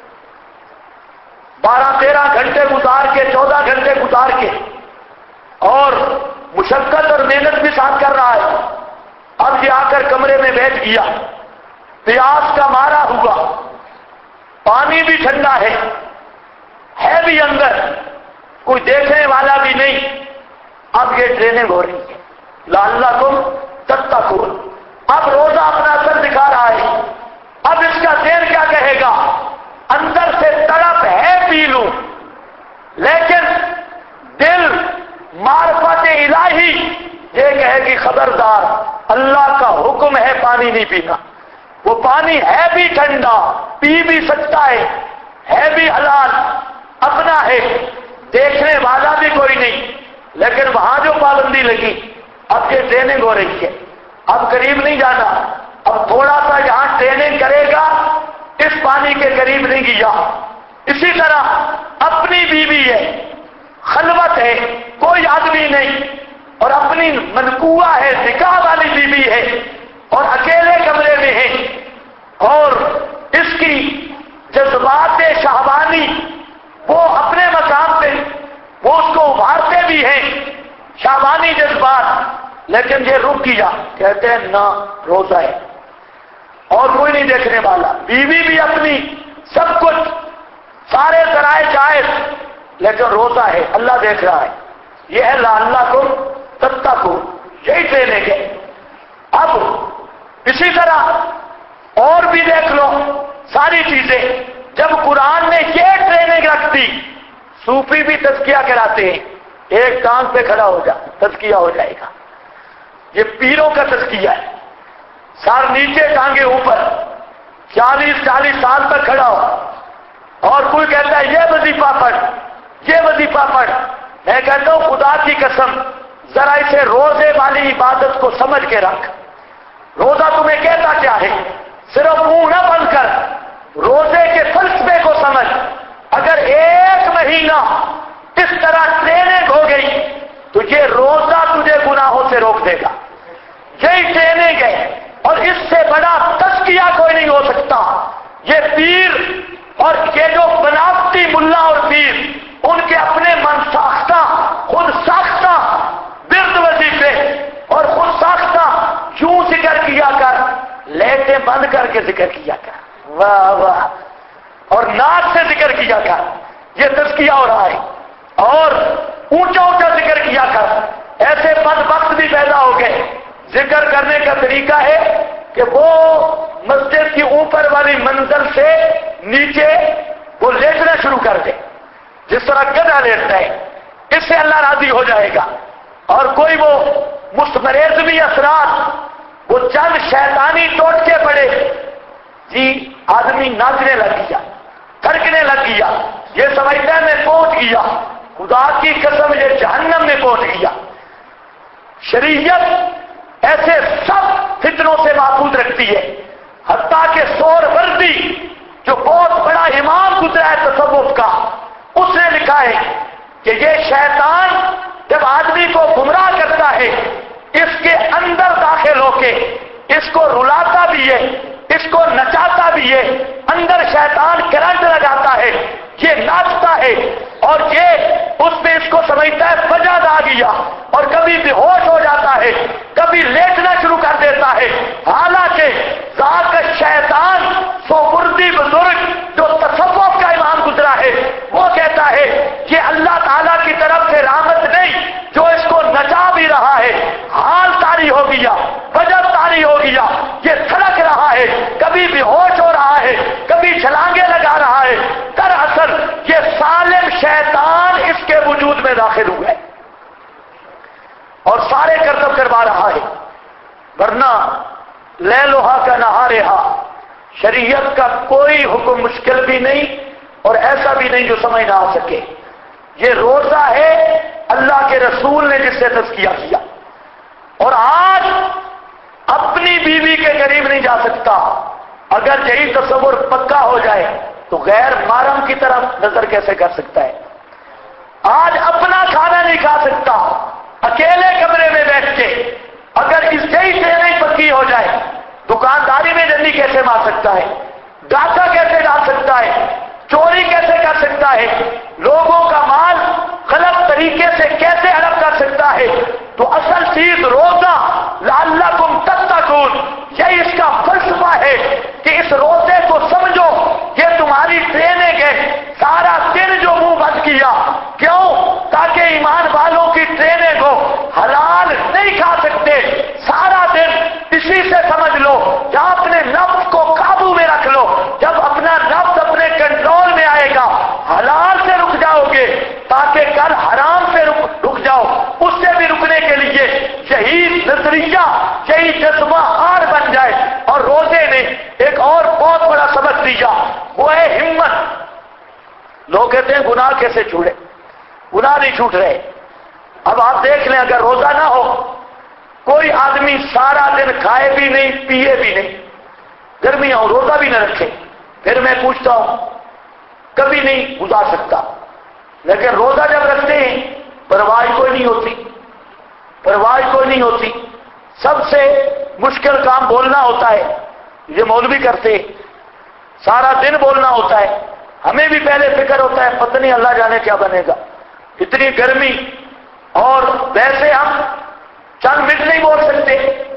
12-13 گھنٹے گزار کے 14 گھنٹے گزار کے اور مشقت اور محنت بھی ساتھ کر رہا ہے، اب یہ آ کر کمرے میں بیٹھ گیا، پیاس کا مارا ہوا، پانی بھی ٹھنڈا ہے بھی اندر، کوئی دیکھنے والا بھی نہیں۔ اب یہ ٹریننگ ہو رہی ہے، لعلکم تتقون۔ اب روزہ اپنا اثر دکھا رہا ہے، اب اس کا ذہن کیا کہے گا؟ اندر سے تڑپ ہے پی لوں، لیکن دل معرفت الہی یہ کہے گی خبردار، اللہ کا حکم ہے پانی نہیں پینا۔ وہ پانی ہے بھی ٹھنڈا، پی بھی سکتا ہے بھی حلال، اپنا ہے، دیکھنے والا بھی کوئی نہیں، لیکن وہاں جو پابندی لگی، اب یہ ٹریننگ ہو رہی ہے، اب قریب نہیں جانا، اب تھوڑا سا یہاں ٹریننگ کرے گا، اس پانی کے قریب نہیں گیا۔ اسی طرح اپنی بیوی ہے، خلوت ہے، کوئی آدمی نہیں، اور اپنی منقوہ ہے، نکاح والی بیوی ہے، اور اکیلے کمرے میں ہے، اور اس کی جذبات شہوانی وہ اپنے مقام پہ، وہ اس کو ابھارتے بھی ہیں شہوانی جذبات، لیکن یہ رک گیا، کہتے ہیں نہ روزہ ہے، اور کوئی نہیں دیکھنے والا، بیوی بھی اپنی، سب کچھ، سارے ذرائع جائز، لیکن روزہ ہے، اللہ دیکھ رہا ہے۔ یہ ہے لعلکم تتقون، یہی ٹریننگ ہے۔ اب اسی طرح اور بھی دیکھ لو ساری چیزیں، جب قرآن نے یہ ٹریننگ رکھ دی، صوفی بھی تزکیہ کراتے ہیں، ایک ٹانگ پہ کھڑا ہو جا تزکیہ ہو جائے گا، یہ پیروں کا تزکیہ ہے، سار نیچے ٹانگے اوپر، 40 سال تک کھڑا ہو، اور کوئی کہتا ہے یہ وظیفہ پڑھ، یہ وظیفہ پڑھ، میں کہتا ہوں خدا کی قسم ذرا اسے روزے والی عبادت کو سمجھ کے رکھ۔ روزہ تمہیں کہتا کیا ہے؟ صرف منہ نہ بند کر، روزے کے فلسفے کو سمجھ۔ اگر 1 مہینہ اس طرح ٹریننگ ہو گئی تو یہ روزہ تجھے گناہوں سے روک دے گا، یہی ٹریننگ ہے، اور اس سے بڑا تزکیہ کوئی نہیں ہو سکتا۔ یہ پیر اور یہ جو بناوٹی ملا اور پیر، ان کے اپنے من ساختہ، خود ساختہ ورد وظیفے اور خود ساختہ کیوں ذکر کیا کر، لیٹیں بند کر کے ذکر کیا کر، واہ واہ، اور ناک سے ذکر کیا کر، یہ تزکیہ ہو رہا ہے، اور اونچا اونچا ذکر کیا کر۔ ایسے بدبخت بھی پیدا ہو گئے، ذکر کرنے کا طریقہ ہے کہ وہ مسجد کی اوپر والی منزل سے نیچے وہ لیٹنا شروع کر دے، جس طرح گدھا لیٹتا ہے، اس سے اللہ راضی ہو جائے گا۔ اور کوئی وہ مستمریزمی اثرات، وہ چند شیطانی ٹوٹکے پڑے، جی آدمی ناچنے لگ گیا، تھرکنے لگ گیا، یہ سمجھتا ہے میں پہنچ گیا، خدا کی قسم یہ جہنم میں پہنچ گیا۔ شریعت ایسے سب فتنوں سے محفوظ رکھتی ہے، حتیٰ کہ سور وردی جو بہت بڑا امام گزرا ہے تصوف کا، اس نے لکھا ہے کہ یہ شیطان جب آدمی کو گمراہ کرتا ہے، اس کے اندر داخل ہو کے اس کو رلاتا بھی ہے، اس کو نچاتا بھی ہے، اندر شیطان کرنٹ لگاتا ہے، یہ ناچتا ہے، اور یہ اس میں اس کو سمجھتا ہے فجد آ گیا، اور کبھی بے ہوش ہو جاتا ہے، کبھی لیٹنا شروع کر دیتا ہے۔ حالانکہ ذاک شیطان سوگردی بزرگ جو تصوف کا امام گزرا ہے، وہ کہتا ہے کہ اللہ تعالیٰ کی طرف سے رحمت نہیں، جو اس کو نچا بھی رہا ہے، حال طاری ہو گیا، وجب طاری ہو گیا، یہ تھڑک رہا ہے، کبھی بے ہوش ہو رہا ہے، کبھی چھلانگے لگا رہا ہے، دراصل یہ سالم شیطان اس کے وجود میں داخل ہوئے اور سارے کرتب کروا رہا ہے۔ ورنہ لیلھا کا نہارھا، شریعت کا کوئی حکم مشکل بھی نہیں اور ایسا بھی نہیں جو سمجھ نہ آ سکے. یہ روزہ ہے اللہ کے رسول نے جس سے تزکیہ کیا. اور آج اپنی بیوی کے قریب نہیں جا سکتا. اگر یہی تصور پکا ہو جائے تو غیر محرم کی طرف نظر کیسے کر سکتا ہے؟ آج اپنا کھانا نہیں کھا سکتا اکیلے کمرے میں بیٹھ کے. اگر اس سے ہی نہیں پکی ہو جائے دکانداری میں جلدی کیسے مار سکتا ہے؟ ڈاکہ کیسے ڈال سکتا ہے؟ چوری کیسے کر سکتا ہے؟ لوگوں کا مال غلط طریقے سے کیسے ہڑپ کر سکتا ہے؟ تو اصل چیز روزہ لعلکم تتقون، یہی اس کا فلسفہ ہے کہ اس روزے کو سمجھو یہ تمہاری ٹریننگ ہے. سارا دن جو منہ بند کیا کیوں؟ تاکہ ایمان والوں کی ٹریننگ ہو. حلال نہیں کھا سکتے سارا دن اسی سے سمجھ لو یا اپنے نفس کو قابو میں رکھ لو. جب اپنا نفس اپنے کنٹرول میں آئے گا حلال سے رک جاؤ گے تاکہ کل حرام سے رک جاؤ. اس سے بھی رکنے کے لیے یہی نظریہ یہی جذبہ آر بن جائے. اور روزے نے ایک اور بہت بڑا سبق دیا، وہ ہے ہمت. لوگ کہتے ہیں گناہ کیسے چھوڑے؟ گناہ نہیں چھوٹ رہے. اب آپ دیکھ لیں اگر روزہ نہ ہو کوئی آدمی سارا دن کھائے بھی نہیں پیے بھی نہیں، گرمیاں ہو روزہ بھی نہ رکھے، پھر میں پوچھتا ہوں کبھی نہیں گزار سکتا. لیکن روزہ جب رکھتے ہیں پرواہ کوئی نہیں ہوتی، پرواہ کوئی نہیں ہوتی. سب سے مشکل کام بولنا ہوتا ہے. یہ مولوی کرتے سارا دن بولنا ہوتا ہے. ہمیں بھی پہلے فکر ہوتا ہے پتہ نہیں اللہ جانے کیا بنے گا، اتنی گرمی، اور ویسے ہم چند منٹ نہیں بول سکتے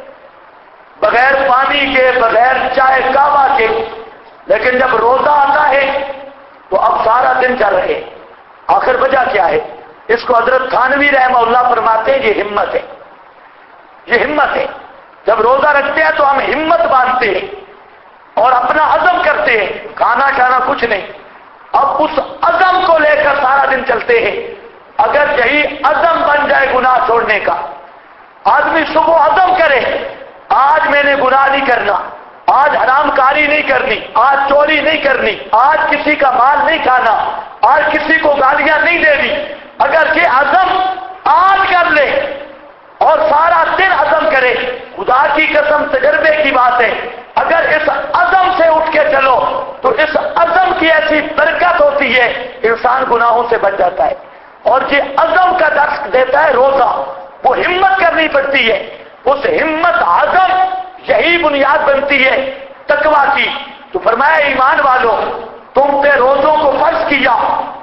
بغیر پانی کے بغیر چائے کعبہ کے. لیکن جب روزہ آتا ہے تو اب سارا دن چل رہے. آخر وجہ کیا ہے؟ اس کو حضرت تھانوی رحمہ اللہ فرماتے ہیں یہ ہمت ہے. یہ ہمت ہے. جب روزہ رکھتے ہیں تو ہم ہمت باندھتے ہیں اور اپنا عزم کرتے ہیں. کھانا شانا کچھ نہیں، اب اس عزم کو لے کر سارا دن چلتے ہیں. اگر یہی عزم بن جائے گناہ چھوڑنے کا، آدمی صبح عزم کرے آج میں نے گناہ نہیں کرنا، آج حرام کاری نہیں کرنی، آج چوری نہیں کرنی، آج کسی کا مال نہیں کھانا، آج کسی کو گالیاں نہیں دینی. اگر یہ عزم آج کر لے اور سارا دن عزم کرے، خدا کی قسم تجربے کی بات ہے، اگر اس عزم سے اٹھ کے چلو تو اس عزم کی ایسی برکت ہوتی ہے انسان گناہوں سے بچ جاتا ہے. اور یہ عزم کا درس دیتا ہے روزہ. وہ ہمت کرنی پڑتی ہے. اس ہمت عزم یہی بنیاد بنتی ہے تقویٰ کی. تو فرمایا ایمان والو تم پہ روزوں کو فرض کیا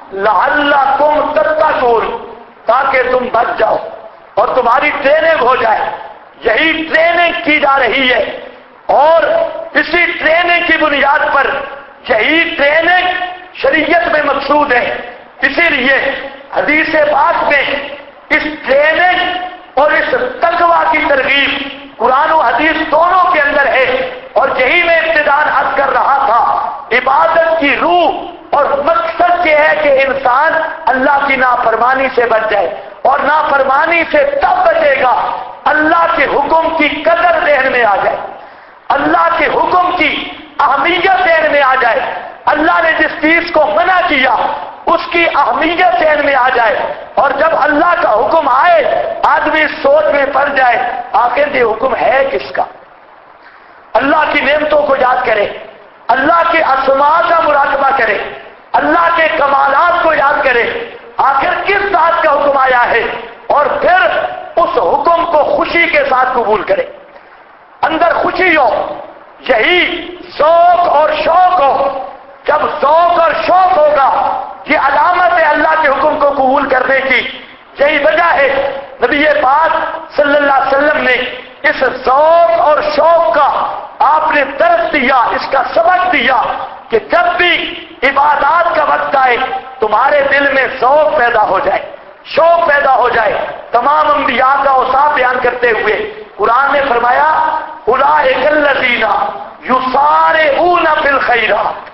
لعلکم تتقون، تاکہ تم بچ جاؤ اور تمہاری ٹریننگ ہو جائے. یہی ٹریننگ کی جا رہی ہے اور اسی ٹریننگ کی بنیاد پر یہی ٹریننگ شریعت میں مقصود ہے. اسی لیے حدیث پاک میں اس ٹریننگ اور اس تقویٰ کی ترغیب قرآن و حدیث دونوں کے اندر ہے. اور یہی میں ابتداء عرض کر رہا تھا، عبادت کی روح اور مقصد یہ ہے کہ انسان اللہ کی نافرمانی سے بچ جائے. اور نافرمانی سے تب بچے گا اللہ کے حکم کی قدر ذہن میں آ جائے، اللہ کے حکم کی اہمیت ذہن میں آ جائے، اللہ نے جس چیز کو منع کیا اس کی اہمیت ذہن میں آ جائے. اور جب اللہ کا حکم آئے آدمی سوچ میں پڑ جائے آخر یہ حکم ہے کس کا. اللہ کی نعمتوں کو یاد کرے، اللہ کے اسماء کا مراقبہ کرے، اللہ کے کمالات کو یاد کرے، آخر کس ذات کا حکم آیا ہے، اور پھر اس حکم کو خوشی کے ساتھ قبول کرے. اندر خوشی ہو، یہی ذوق اور شوق ہو. جب ذوق اور شوق ہوگا یہ علامت ہے اللہ کے حکم کو قبول کرنے کی. یہی وجہ ہے نبی پاک صلی اللہ علیہ وسلم نے اس ذوق اور شوق کا آپ نے درس دیا، اس کا سبق دیا کہ جب بھی عبادات کا وقت آئے تمہارے دل میں ذوق پیدا ہو جائے، شوق پیدا ہو جائے. تمام انبیاء کا اوصاف بیان کرتے ہوئے قرآن نے فرمایا اولئک الذین یسارعون فی الخیرات.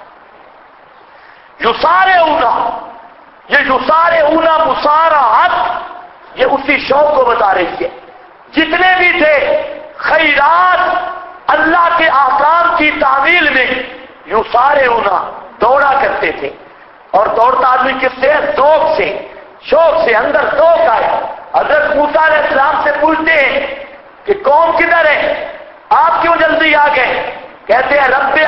یسارعون، یہ یسارعون مسارعت، یہ اسی شوق کو بتا رہی ہے. جتنے بھی تھے خیرات اللہ کے احکام کی تعمیل میں یوں سارے اونا دوڑا کرتے تھے. اور دوڑتا آدمی کس سے؟ ذوق سے، شوق سے، اندر ذوق آئے. حضرت موسیٰ علیہ السلام سے پوچھتے ہیں کہ قوم کدھر ہے، آپ کیوں جلدی آ گئے؟ کہتے ہیں رب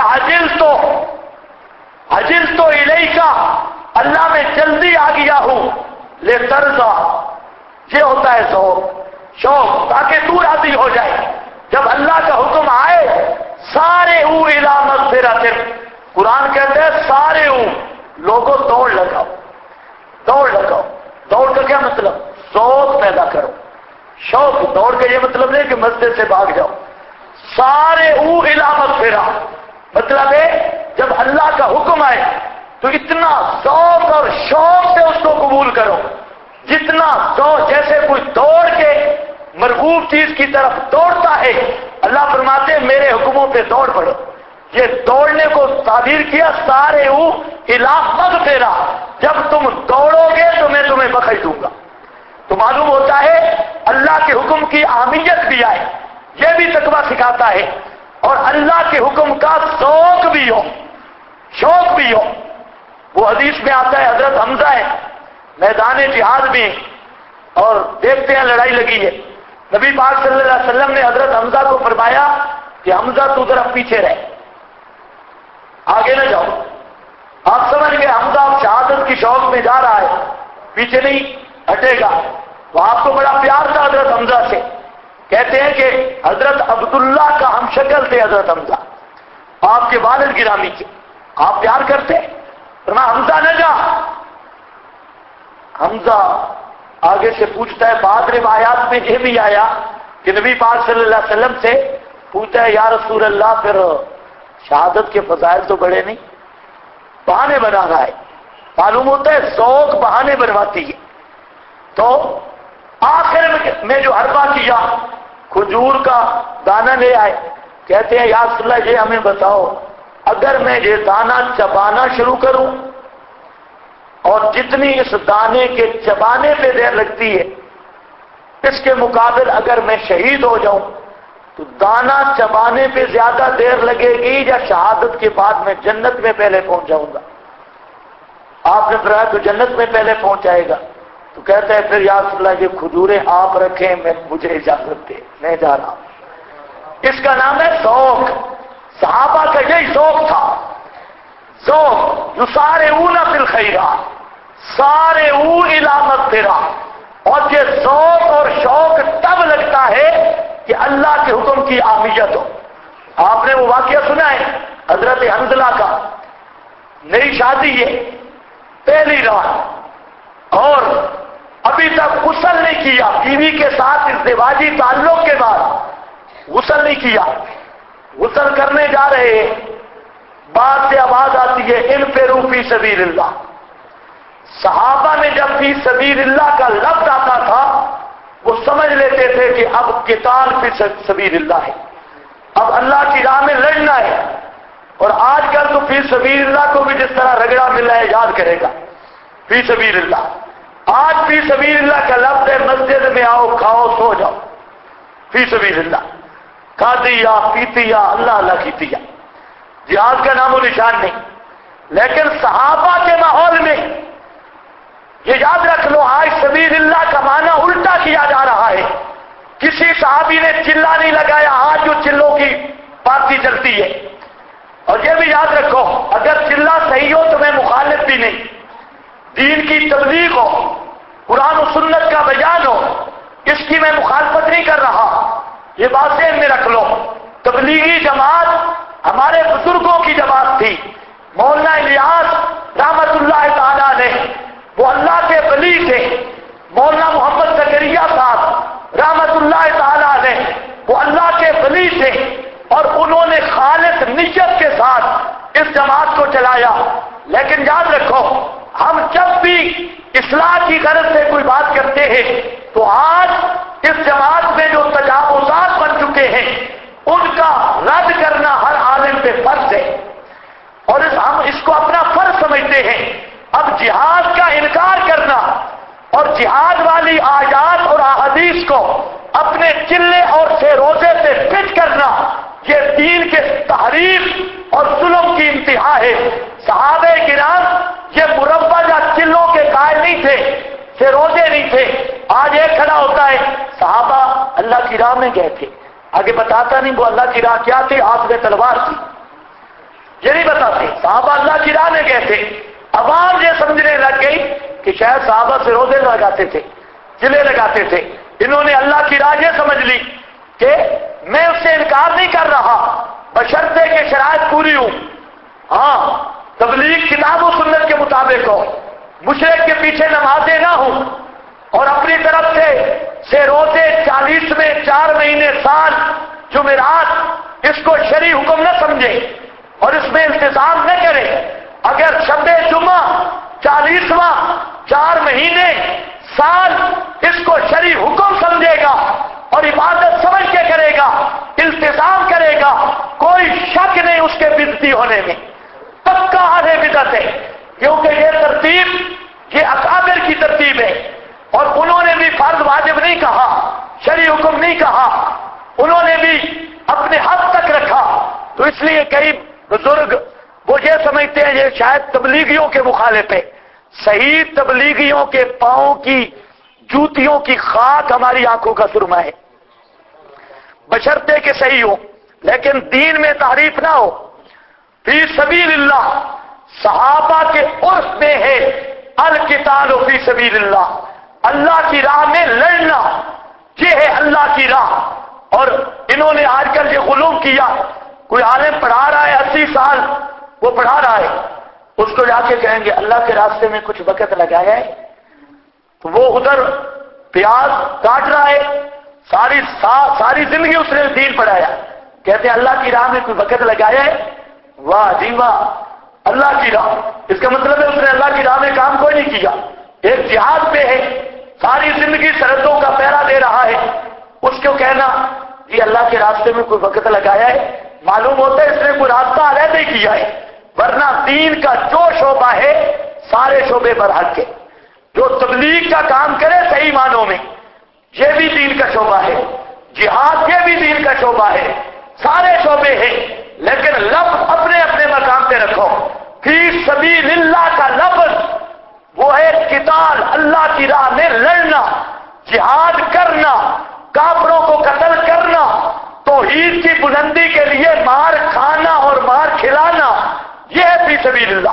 عجل تو الیکا، اللہ میں جلدی آ گیا ہوں، لے ترضا، یہ ہوتا ہے شوق، تاکہ تو راضی ہو جائے. جب اللہ کا حکم آئے سارے الی مغفرۃ، قرآن کہتے ہیں سارے لوگوں دوڑ لگاؤ، دوڑ لگاؤ. دوڑ کا کیا مطلب؟ ذوق پیدا کرو، شوق. دوڑ کا یہ مطلب نہیں کہ مسجد سے بھاگ جاؤ. سارے الی مغفرۃ مطلب ہے جب اللہ کا حکم آئے تو اتنا ذوق اور شوق سے اس کو قبول کرو، جتنا ذوق، جیسے کوئی دوڑ کے مرغوب چیز کی طرف دوڑتا ہے. اللہ فرماتے ہیں میرے حکموں پہ دوڑ پڑو. یہ دوڑنے کو تعبیر کیا سارے الی مغفرۃ، جب تم دوڑو گے تو میں تمہیں بخش دوں گا. تو معلوم ہوتا ہے اللہ کے حکم کی اہمیت بھی آئے، یہ بھی تقویٰ سکھاتا ہے. اور اللہ کے حکم کا ذوق بھی ہو، شوق بھی ہو. وہ حدیث میں آتا ہے حضرت حمزہ ہے میدان جہاد میں اور دیکھتے ہیں لڑائی لگی ہے. نبی پاک صلی اللہ علیہ وسلم نے حضرت حمزہ کو فرمایا کہ حمزہ تو ذرا پیچھے رہ، آگے نہ جاؤ. آپ سمجھ گئے حمزہ اب شہادت کی شوق میں جا رہا ہے، پیچھے نہیں ہٹے گا. تو آپ کو بڑا پیار تھا حضرت حمزہ سے. کہتے ہیں کہ حضرت عبداللہ کا ہم شکل تھے حضرت حمزہ، آپ کے والد گرامی کے، آپ پیار کرتے. فرمایا حمزہ نہ جا. حمزہ آگے سے پوچھتا ہے، بعد روایات میں یہ بھی آیا کہ نبی پاک صلی اللہ علیہ وسلم سے پوچھتا ہے یا رسول اللہ پھر شہادت کے فضائل تو بڑے نہیں، بہانے بنا رہا ہے. معلوم ہوتا ہے ذوق بہانے بنواتی ہے. تو آخر میں جو حربہ کیا کھجور کا دانہ لے آئے. کہتے ہیں یا رسول اللہ یہ ہمیں بتاؤ اگر میں یہ دانہ چبانا شروع کروں اور جتنی اس دانے کے چبانے پہ دیر لگتی ہے اس کے مقابل اگر میں شہید ہو جاؤں تو دانہ چبانے پہ زیادہ دیر لگے گی یا شہادت کے بعد میں جنت میں پہلے پہنچ جاؤں گا؟ آپ نے فرمایا تو جنت میں پہلے پہنچ جائے گا. تو کہتے ہیں پھر یا رسول اللہ یہ کھجوریں آپ رکھیں، مجھے اجازت دے، میں جا رہا ہوں. اس کا نام ہے ذوق. صحابہ کا یہی ذوق تھا، ذوق. یسارعون فی الخیرات، سارے الی مغفرۃ. اور یہ ذوق اور شوق تب لگتا ہے کہ اللہ کے حکم کی اہمیت ہو. آپ نے وہ واقعہ سنا ہے حضرت حنظلہ کا، نئی شادی ہے، پہلی رات، اور ابھی تک غسل نہیں کیا، بیوی کے ساتھ ازدواجی تعلق کے بعد غسل نہیں کیا. غسل کرنے جا رہے ہیں، بعد سے آواز آتی ہے انفروا فی سبیل اللہ. صحابہ میں جب فی سبیل اللہ کا لفظ آتا تھا وہ سمجھ لیتے تھے کہ اب قتال فی سبیل اللہ ہے، اب اللہ کی راہ میں لڑنا ہے. اور آج کل تو فی سبیل اللہ کو بھی جس طرح رگڑا ملا ہے یاد کرے گا. فی سبیل اللہ، آج فی سبیل اللہ کا لفظ ہے مسجد میں آؤ کھاؤ سو جاؤ. فی سبیل اللہ، کھا دیا پیتی یا اللہ اللہ کی دیا، جہاد کا نام و نشان نہیں. لیکن صحابہ کے ماحول میں یہ یاد رکھ لو آج سبیل اللہ کا معنی الٹا کیا جا رہا ہے. کسی صحابی نے چلا نہیں لگایا، آج جو چلوں کی پارٹی چلتی ہے. اور یہ بھی یاد رکھو اگر چلا صحیح ہو تو میں مخالف بھی نہیں، دین کی تبلیغ ہو، قرآن و سنت کا بیان ہو، اس کی میں مخالفت نہیں کر رہا. یہ بات ذہن میں رکھ لو. تبلیغی جماعت ہمارے بزرگوں کی جماعت تھی. مولانا الیاس رحمت اللہ تعالی علیہ وہ اللہ کے ولی تھے. مولانا محمد زکریا صاحب رحمت اللہ تعالی علیہ وہ اللہ کے ولی تھے، اور انہوں نے خالص نیت کے ساتھ اس جماعت کو چلایا. لیکن یاد رکھو ہم جب بھی اصلاح کی غرض سے کوئی بات کرتے ہیں تو آج اس جماعت میں جو تجاوزات بن چکے ہیں ان کا رد کرنا ہر عالم پہ فرض ہے، اور ہم اس کو اپنا فرض سمجھتے ہیں. اب جہاد کا انکار کرنا اور جہاد والی آیات اور احادیث کو اپنے چلے اور سے روزے سے فٹ کرنا یہ دین کے تحریف اور ظلم کی انتہا ہے۔ صحابہ کرام یہ مربع چلوں کے قائل نہیں تھے، فیروزے نہیں تھے۔ آج ایک کھڑا ہوتا ہے صحابہ اللہ کی راہ میں گئے تھے، آگے بتاتا نہیں وہ اللہ کی راہ کیا تھی، ہاتھ میں تلوار تھی، یہ نہیں بتاتے صحابہ اللہ کی راہ میں گئے تھے۔ عوام یہ سمجھنے لگ گئی کہ شاید صحابہ فیروزے لگاتے تھے، چلے لگاتے تھے، انہوں نے اللہ کی راہ یہ سمجھ لی کہ میں اس سے انکار نہیں کر رہا بشرطے کہ شرائط پوری ہوں، ہاں تبلیغ کتاب و سنت کے مطابق ہو، مشرک کے پیچھے نمازیں نہ ہوں، اور اپنی طرف سے روزے 40 میں 4 مہینے سال جمعرات اس کو شرعی حکم نہ سمجھے اور اس میں التزام نہ کرے۔ اگر شب جمعہ 40واں 4 مہینے سال اس کو شرعی حکم سمجھے گا اور عبادت سمجھ کے کرے گا، التزام کرے گا، کوئی شک نہیں اس کے بدعتی ہونے میں، پکا اہل بدعت ہے، کیونکہ یہ ترتیب یہ اکابر کی ترتیب ہے، اور انہوں نے بھی فرض واجب نہیں کہا، شرعی حکم نہیں کہا، انہوں نے بھی اپنے حد تک رکھا۔ تو اس لیے کئی بزرگ وہ یہ سمجھتے ہیں یہ شاید تبلیغیوں کے مخالف ہے۔ صحیح تبلیغیوں کے پاؤں کی جوتیوں کی خاک ہماری آنکھوں کا سرما ہے، بشرطے کہ صحیح ہو، لیکن دین میں تعریف نہ ہو۔ فی سبیل اللہ صحابہ کے عرف میں ہے القتال فی سبیل اللہ، اللہ کی راہ میں لڑنا، یہ ہے اللہ کی راہ۔ اور انہوں نے آج کل یہ غلو کیا، کوئی عالم پڑھا رہا ہے 80 سال وہ پڑھا رہا ہے، اس کو جا کے کہیں گے اللہ کے راستے میں کچھ وقت لگایا ہے، تو وہ ادھر پیاز کاٹ رہا ہے، ساری زندگی اس نے دین پڑھایا، کہتے ہیں اللہ کی راہ میں کوئی وقت لگایا ہے، واہ جی واہ اللہ کی راہ، اس کا مطلب ہے اس نے اللہ کی راہ میں کام کوئی نہیں کیا، ایک جہاد پہ ہے، ساری زندگی سرحدوں کا پہرا دے رہا ہے، اس کو کہنا یہ اللہ کے راستے میں کوئی وقت لگایا ہے، معلوم ہوتا ہے اس نے کوئی راستہ علیحدہ کیا ہے، ورنہ دین کا جو شعبہ ہے سارے شعبے پر حق ہے۔ جو تبلیغ کا کام کرے صحیح معنوں میں یہ بھی دین کا شعبہ ہے، جہاد یہ بھی دین کا شعبہ ہے، سارے شعبے ہیں، لیکن لفظ اپنے اپنے مقام پہ رکھو۔ فی سبیل اللہ کا لفظ وہ ہے قتال، اللہ کی راہ میں لڑنا، جہاد کرنا، کافروں کو قتل کرنا، توحید کی بلندی کے لیے مار کھانا اور مار کھلانا، یہ ہے فی سبیل اللہ۔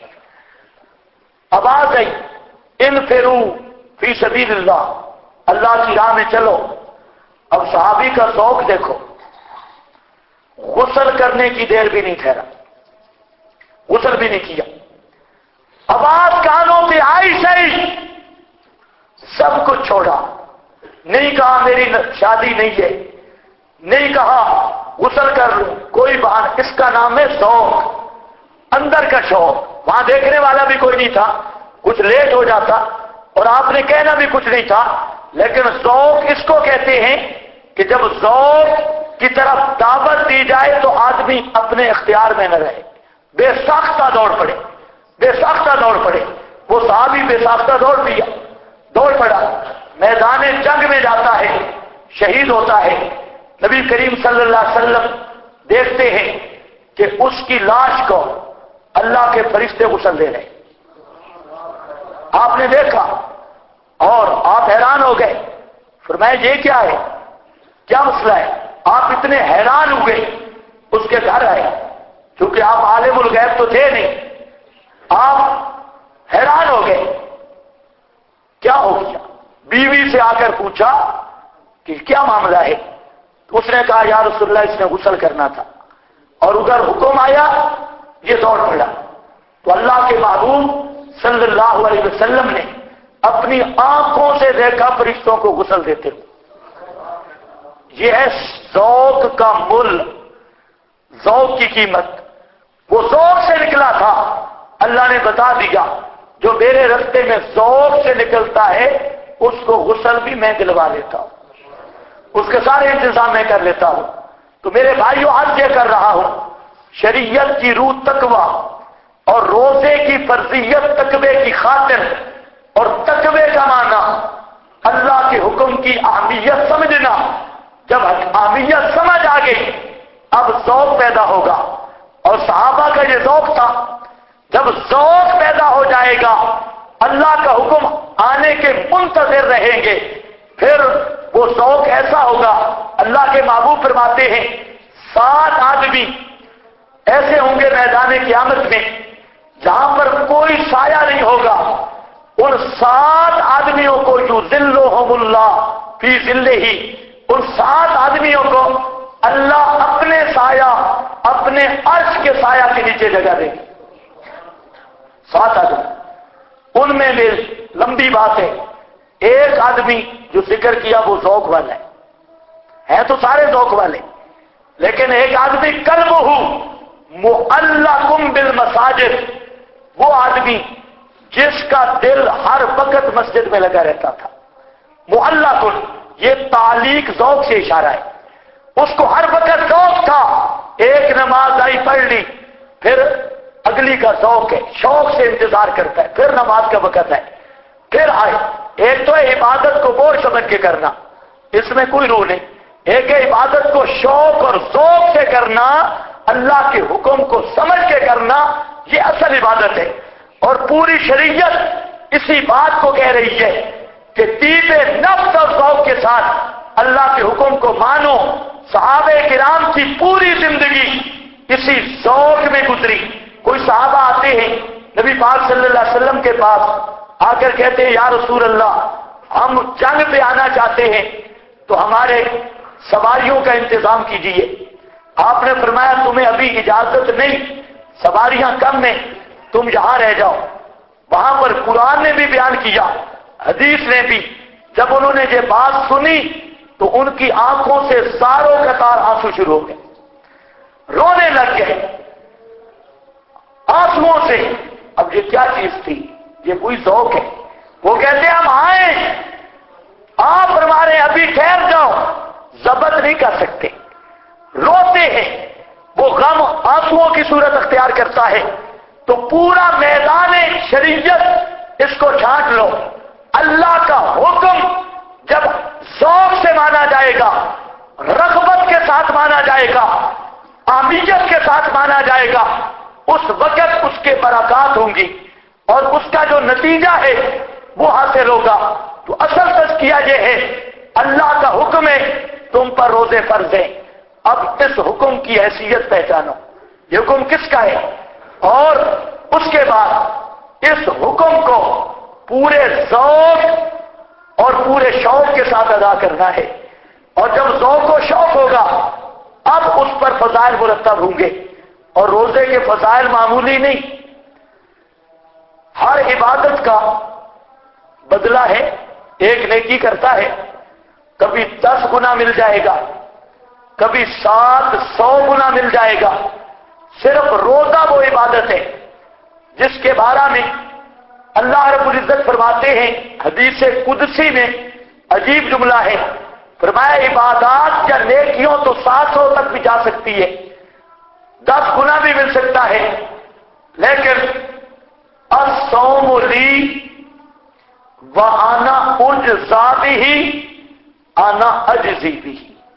اب آ گئی انفروا فی سبیل اللہ، اللہ کی راہ میں چلو۔ اب صحابی کا ذوق دیکھو، غسل کرنے کی دیر بھی نہیں ٹھہرا، غسل بھی نہیں کیا، آواز کانوں پہ آئی صحیح، سب کچھ چھوڑا، نہیں کہا میری شادی نہیں ہے، نہیں کہا غسل کر لوں، کوئی بات، اس کا نام ہے ذوق، اندر کا شوق۔ وہاں دیکھنے والا بھی کوئی نہیں تھا، کچھ لیٹ ہو جاتا اور آپ نے کہنا بھی کچھ نہیں تھا، لیکن ذوق اس کو کہتے ہیں کہ جب ذوق کی طرف دعوت دی جائے تو آدمی اپنے اختیار میں نہ رہے، بے ساختہ دوڑ پڑے، بے ساختہ دوڑ پڑے۔ وہ صحابی بے ساختہ دوڑ پڑا، میدان جنگ میں جاتا ہے، شہید ہوتا ہے۔ نبی کریم صلی اللہ علیہ وسلم دیکھتے ہیں کہ اس کی لاش کو اللہ کے فرشتے غسل دے رہے، آپ نے دیکھا اور آپ حیران ہو گئے، فرمایا یہ کیا ہے، کیا مسئلہ ہے؟ آپ اتنے حیران ہوئے، اس کے گھر آئے، کیونکہ آپ عالم الغیب تو تھے نہیں، آپ حیران ہو گئے کیا ہو گیا، بیوی سے آ کر پوچھا کہ کیا معاملہ ہے، تو اس نے کہا یا رسول اللہ اس نے غسل کرنا تھا، اور ادھر حکم آیا یہ دوڑ پڑا۔ تو اللہ کے محبوب صلی اللہ علیہ وسلم نے اپنی آنکھوں سے دیکھا فرشتوں کو غسل دیتے ہوئے۔ یہ ہے ذوق کا مل، ذوق کی قیمت، وہ ذوق سے نکلا تھا، اللہ نے بتا دیا جو میرے رستے میں ذوق سے نکلتا ہے اس کو غسل بھی میں دلوا لیتا ہوں، اس کے سارے انتظام میں کر لیتا ہوں۔ تو میرے بھائیوں آج یہ کر رہا ہوں، شریعت کی روح تقویٰ اور روزے کی فرضیت تقوی کی خاطر، اور تقوی کا معنی اللہ کے حکم کی اہمیت سمجھنا۔ جب اہمیت سمجھ آ گئی اب ذوق پیدا ہوگا اور صحابہ کا یہ ذوق تھا، جب ذوق پیدا ہو جائے گا اللہ کا حکم آنے کے منتظر رہیں گے، پھر وہ ذوق ایسا ہوگا۔ اللہ کے محبوب فرماتے ہیں 7 آدمی ایسے ہوں گے میدان قیامت میں جہاں پر کوئی سایہ نہیں ہوگا، ان 7 آدمیوں کو یذلھم اللہ فی ظلہ، ان 7 آدمیوں کو اللہ اپنے سایہ، اپنے عرش کے سایہ کے نیچے جگہ دے گی۔ 7 آدمی، ان میں بھی لمبی بات ہے، ایک آدمی جو ذکر کیا وہ ذوق والا ہے تو سارے ذوق والے، لیکن ایک آدمی قلبہ معلق بالمساجد، وہ آدمی جس کا دل ہر وقت مسجد میں لگا رہتا تھا۔ معلق، یہ تعلیق ذوق سے اشارہ ہے، اس کو ہر وقت ذوق تھا، ایک نماز آئی پڑھ لی، پھر اگلی کا ذوق ہے، شوق سے انتظار کرتا ہے، پھر نماز کا وقت ہے، پھر آئے۔ ایک تو ہے عبادت کو بوجھ سمجھ کے کرنا، اس میں کوئی روح نہیں، ایک ہے عبادت کو شوق اور ذوق سے کرنا، اللہ کے حکم کو سمجھ کے کرنا، یہ اصل عبادت ہے۔ اور پوری شریعت اسی بات کو کہہ رہی ہے کہ طیب نفس اور ذوق کے ساتھ اللہ کے حکم کو مانو۔ صحابہ کرام کی پوری زندگی اسی ذوق میں گزری۔ کوئی صحابہ آتے ہیں نبی پاک صلی اللہ علیہ وسلم کے پاس، آ کر کہتے ہیں یا رسول اللہ، ہم جنگ پہ آنا چاہتے ہیں تو ہمارے سواریوں کا انتظام کیجیے۔ آپ نے فرمایا تمہیں ابھی اجازت نہیں، سواریاں کم ہیں، تم یہاں رہ جاؤ۔ وہاں پر قرآن نے بھی بیان کیا، حدیث نے بھی، جب انہوں نے یہ بات سنی تو ان کی آنکھوں سے ساروں قطار آنسو شروع ہو گئے، رونے لگ گئے آنسوؤں سے۔ اب یہ کیا چیز تھی؟ یہ کوئی ذوق ہے۔ وہ کہتے ہیں ہم آئیں، آپ ہمارے ابھی ٹھہر جاؤ، ضبط نہیں کر سکتے، روتے ہیں، وہ غم آنسوؤں کی صورت اختیار کرتا ہے۔ تو پورا میدان شریعت اس کو چھانٹ لو، اللہ کا حکم جب ذوق سے مانا جائے گا، رغبت کے ساتھ مانا جائے گا، اہمیت کے ساتھ مانا جائے گا، اس وقت اس کے برکات ہوں گی اور اس کا جو نتیجہ ہے وہ حاصل ہوگا۔ تو اصل تزکیہ یہ ہے، اللہ کا حکم ہے تم پر روزے فرض ہیں، اب اس حکم کی حیثیت پہچانو، یہ حکم کس کا ہے، اور اس کے بعد اس حکم کو پورے ذوق اور پورے شوق کے ساتھ ادا کرنا ہے۔ اور جب ذوق و شوق ہوگا اب اس پر فضائل مرتب ہوں گے، اور روزے کے فضائل معمولی نہیں، ہر عبادت کا بدلہ ہے، ایک نیکی کرتا ہے کبھی 10 گنا مل جائے گا، کبھی 700 گنا مل جائے گا۔ صرف روزہ وہ عبادت ہے جس کے بارے میں اللہ رب العزت فرماتے ہیں حدیث قدسی میں، عجیب جملہ ہے، فرمایا عبادات یا نیکیوں تو 700 تک بھی جا سکتی ہے، 10 گنا بھی مل سکتا ہے، لیکن الصوم لی وانا اجزی بہ انا اجزی بہ،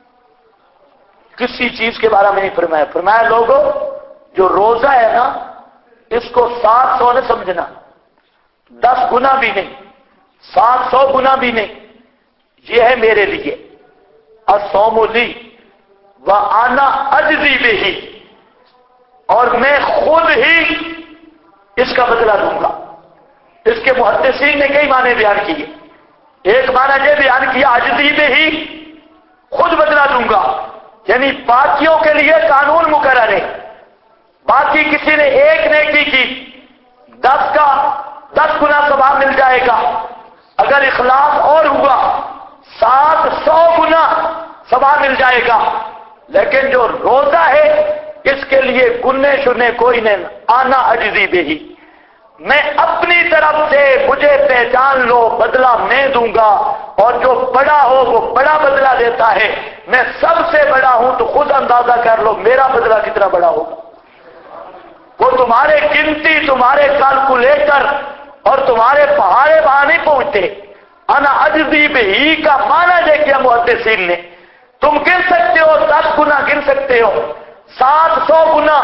کسی چیز کے بارے میں نہیں فرمایا۔ فرمایا لوگوں جو روزہ ہے نا اس کو 700 نہ سمجھنا، 10 گنا بھی نہیں، 700 گنا بھی نہیں، یہ ہے میرے لیے، الصوم لی وانا اجزی بہ، اور میں خود ہی اس کا بدلہ دوں گا۔ اس کے محدثین نے کئی معنی بیان کیے، ایک معنی یہ بیان کیا اجزی بہ، خود بدلہ دوں گا، یعنی باقیوں کے لیے قانون مقرر ہے، باقی کسی نے ایک نیکی کی 10 کا 10 گنا ثواب مل جائے گا، اگر اخلاص اور ہوا 700 گنا ثواب مل جائے گا، لیکن جو روزہ ہے اس کے لیے گنے شنے کوئی نہیں، آنا اجزی بہ، میں اپنی طرف سے مجھے پہچان لو، بدلہ میں دوں گا، اور جو بڑا ہو وہ بڑا بدلہ دیتا ہے، میں سب سے بڑا ہوں تو خود اندازہ کر لو میرا بدلہ کتنا بڑا ہوگا۔ وہ تمہارے گنتی، تمہارے کیلکولیٹر اور تمہارے پہاڑے وہاں نہیں پہنچتے۔ انا اجزی بہ کا معنی یہ کیا محدثین نے، تم گن سکتے ہو 10 گنا گن سکتے ہو، 700 گنا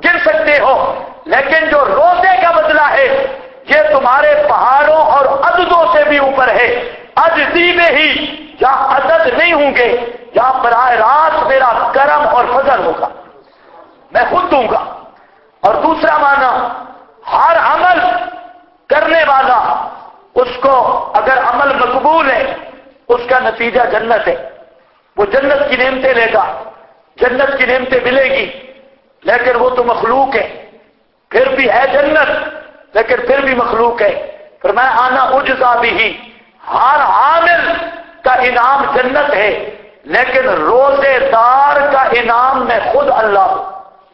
गिन सकते हो, लेकिन जो रोजे का बदला है ये तुम्हारे पहाड़ों और अददों से भी ऊपर है। अजदी में ही जहां अदद नहीं होंगे, जहां बराह रास्त मेरा करम और फजल होगा, मैं खुद दूंगा। और दूसरा माना, हर अमल करने वाला उसको अगर अमल मकबूल है उसका नतीजा जन्नत है, वो जन्नत की नेमतें लेगा, जन्नत की नेमतें मिलेगी। लेकिन वो तो मखलूक है, फिर भी है जन्नत लेकिन फिर भी मखलूक है। फिर मैं आना उजजा भी ही, हर आमिल का इनाम जन्नत है, लेकिन रोजेदार का इनाम मैं खुद अल्लाह हूं।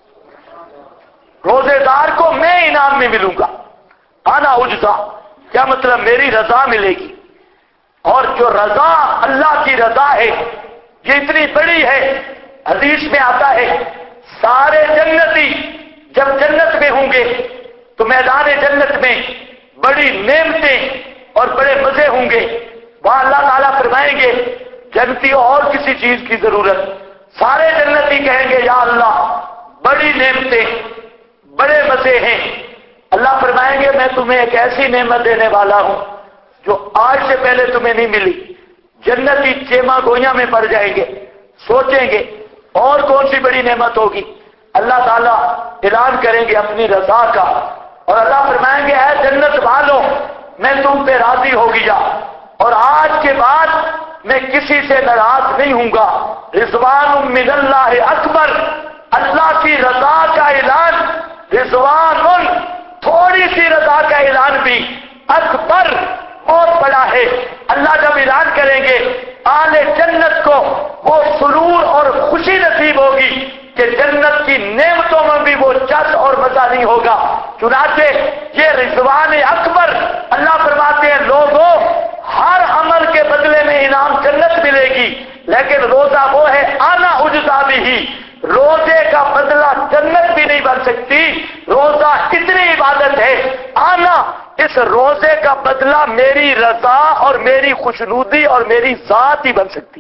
रोजेदार को मैं इनाम में मिलूंगा। आना उजजा क्या मतलब, मेरी रजा मिलेगी। और जो रजा अल्लाह की रजा है ये इतनी बड़ी है, हदीस में आता है सारे जन्नती जब जन्नत में होंगे तो मैदान जन्नत में बड़ी नेमतें और बड़े मजे होंगे। वहां अल्लाह ताला फरमाएंगे जन्नतियों और किसी चीज की जरूरत, सारे जन्नती कहेंगे या अल्लाह बड़ी नेमतें बड़े मजे हैं। अल्लाह फरमाएंगे मैं तुम्हें एक ऐसी नेमत देने वाला हूं जो आज से पहले तुम्हें नहीं मिली। जन्नती चेमा गोइयां में पड़ जाएंगे, सोचेंगे और कौन सी बड़ी नेमत होगी। अल्लाह ताला ऐलान करेंगे अपनी रजा का और अल्लाह फरमाएंगे है जन्नत वालों मैं तुम पे राजी हो गया और आज के बाद मैं किसी से नाराज नहीं हूंगा। रिजवानुम मिनल्लाह अकबर, अल्लाह की रजा का ऐलान, रिजवानुन थोड़ी सी रजा का ऐलान भी, अकबर बहुत बड़ा है। अल्लाह जब ऐलान करेंगे आले जन्नत को वो सुरूर और खुशी नसीब होगी कि जन्नत की नेमतों में भी वो जश और मजा नहीं होगा। चुनाचे ये रिजवान अकबर, अल्लाह फरमाते हैं लोगों हर अमल के बदले में इनाम जन्नत मिलेगी, लेकिन रोजा वो है आना उजजा भी ही, रोजे का बदला जन्नत भी नहीं बन सकती। रोजा इतनी इबादत है, आना इस रोजे का बदला मेरी रजा और मेरी खुशनूदी और मेरी जात ही बन सकती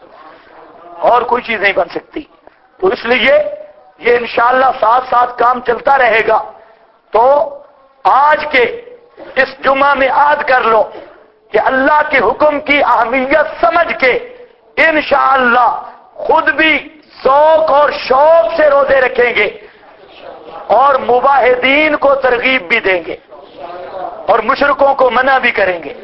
है, और कोई चीज नहीं बन सकती। तो इसलिए ये इंशाअल्लाह साथ साथ काम चलता रहेगा। तो आज के इस जुमा में याद कर लो कि अल्लाह के हुक्म की अहमियत समझ के इंशाअल्लाह खुद भी शौक और शौक से रोजे रखेंगे और मुबाहिदीन को तरगीब भी देंगे और मुशरिकों को मना भी करेंगे।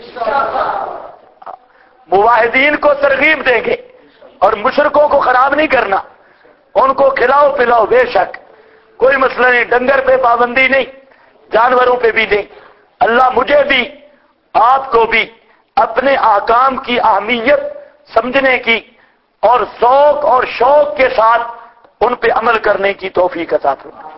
मुवाहिदीन को तरगीब देंगे और मुशरिकों को खराब नहीं करना, उनको खिलाओ पिलाओ बेशक, कोई मसला नहीं, डंगर पे पाबंदी नहीं, जानवरों पे भी नहीं। अल्लाह मुझे भी आपको भी अपने आकाम की अहमियत समझने की और शौक और शौक के साथ उन पे अमल करने की तौफीक अता फरमाए।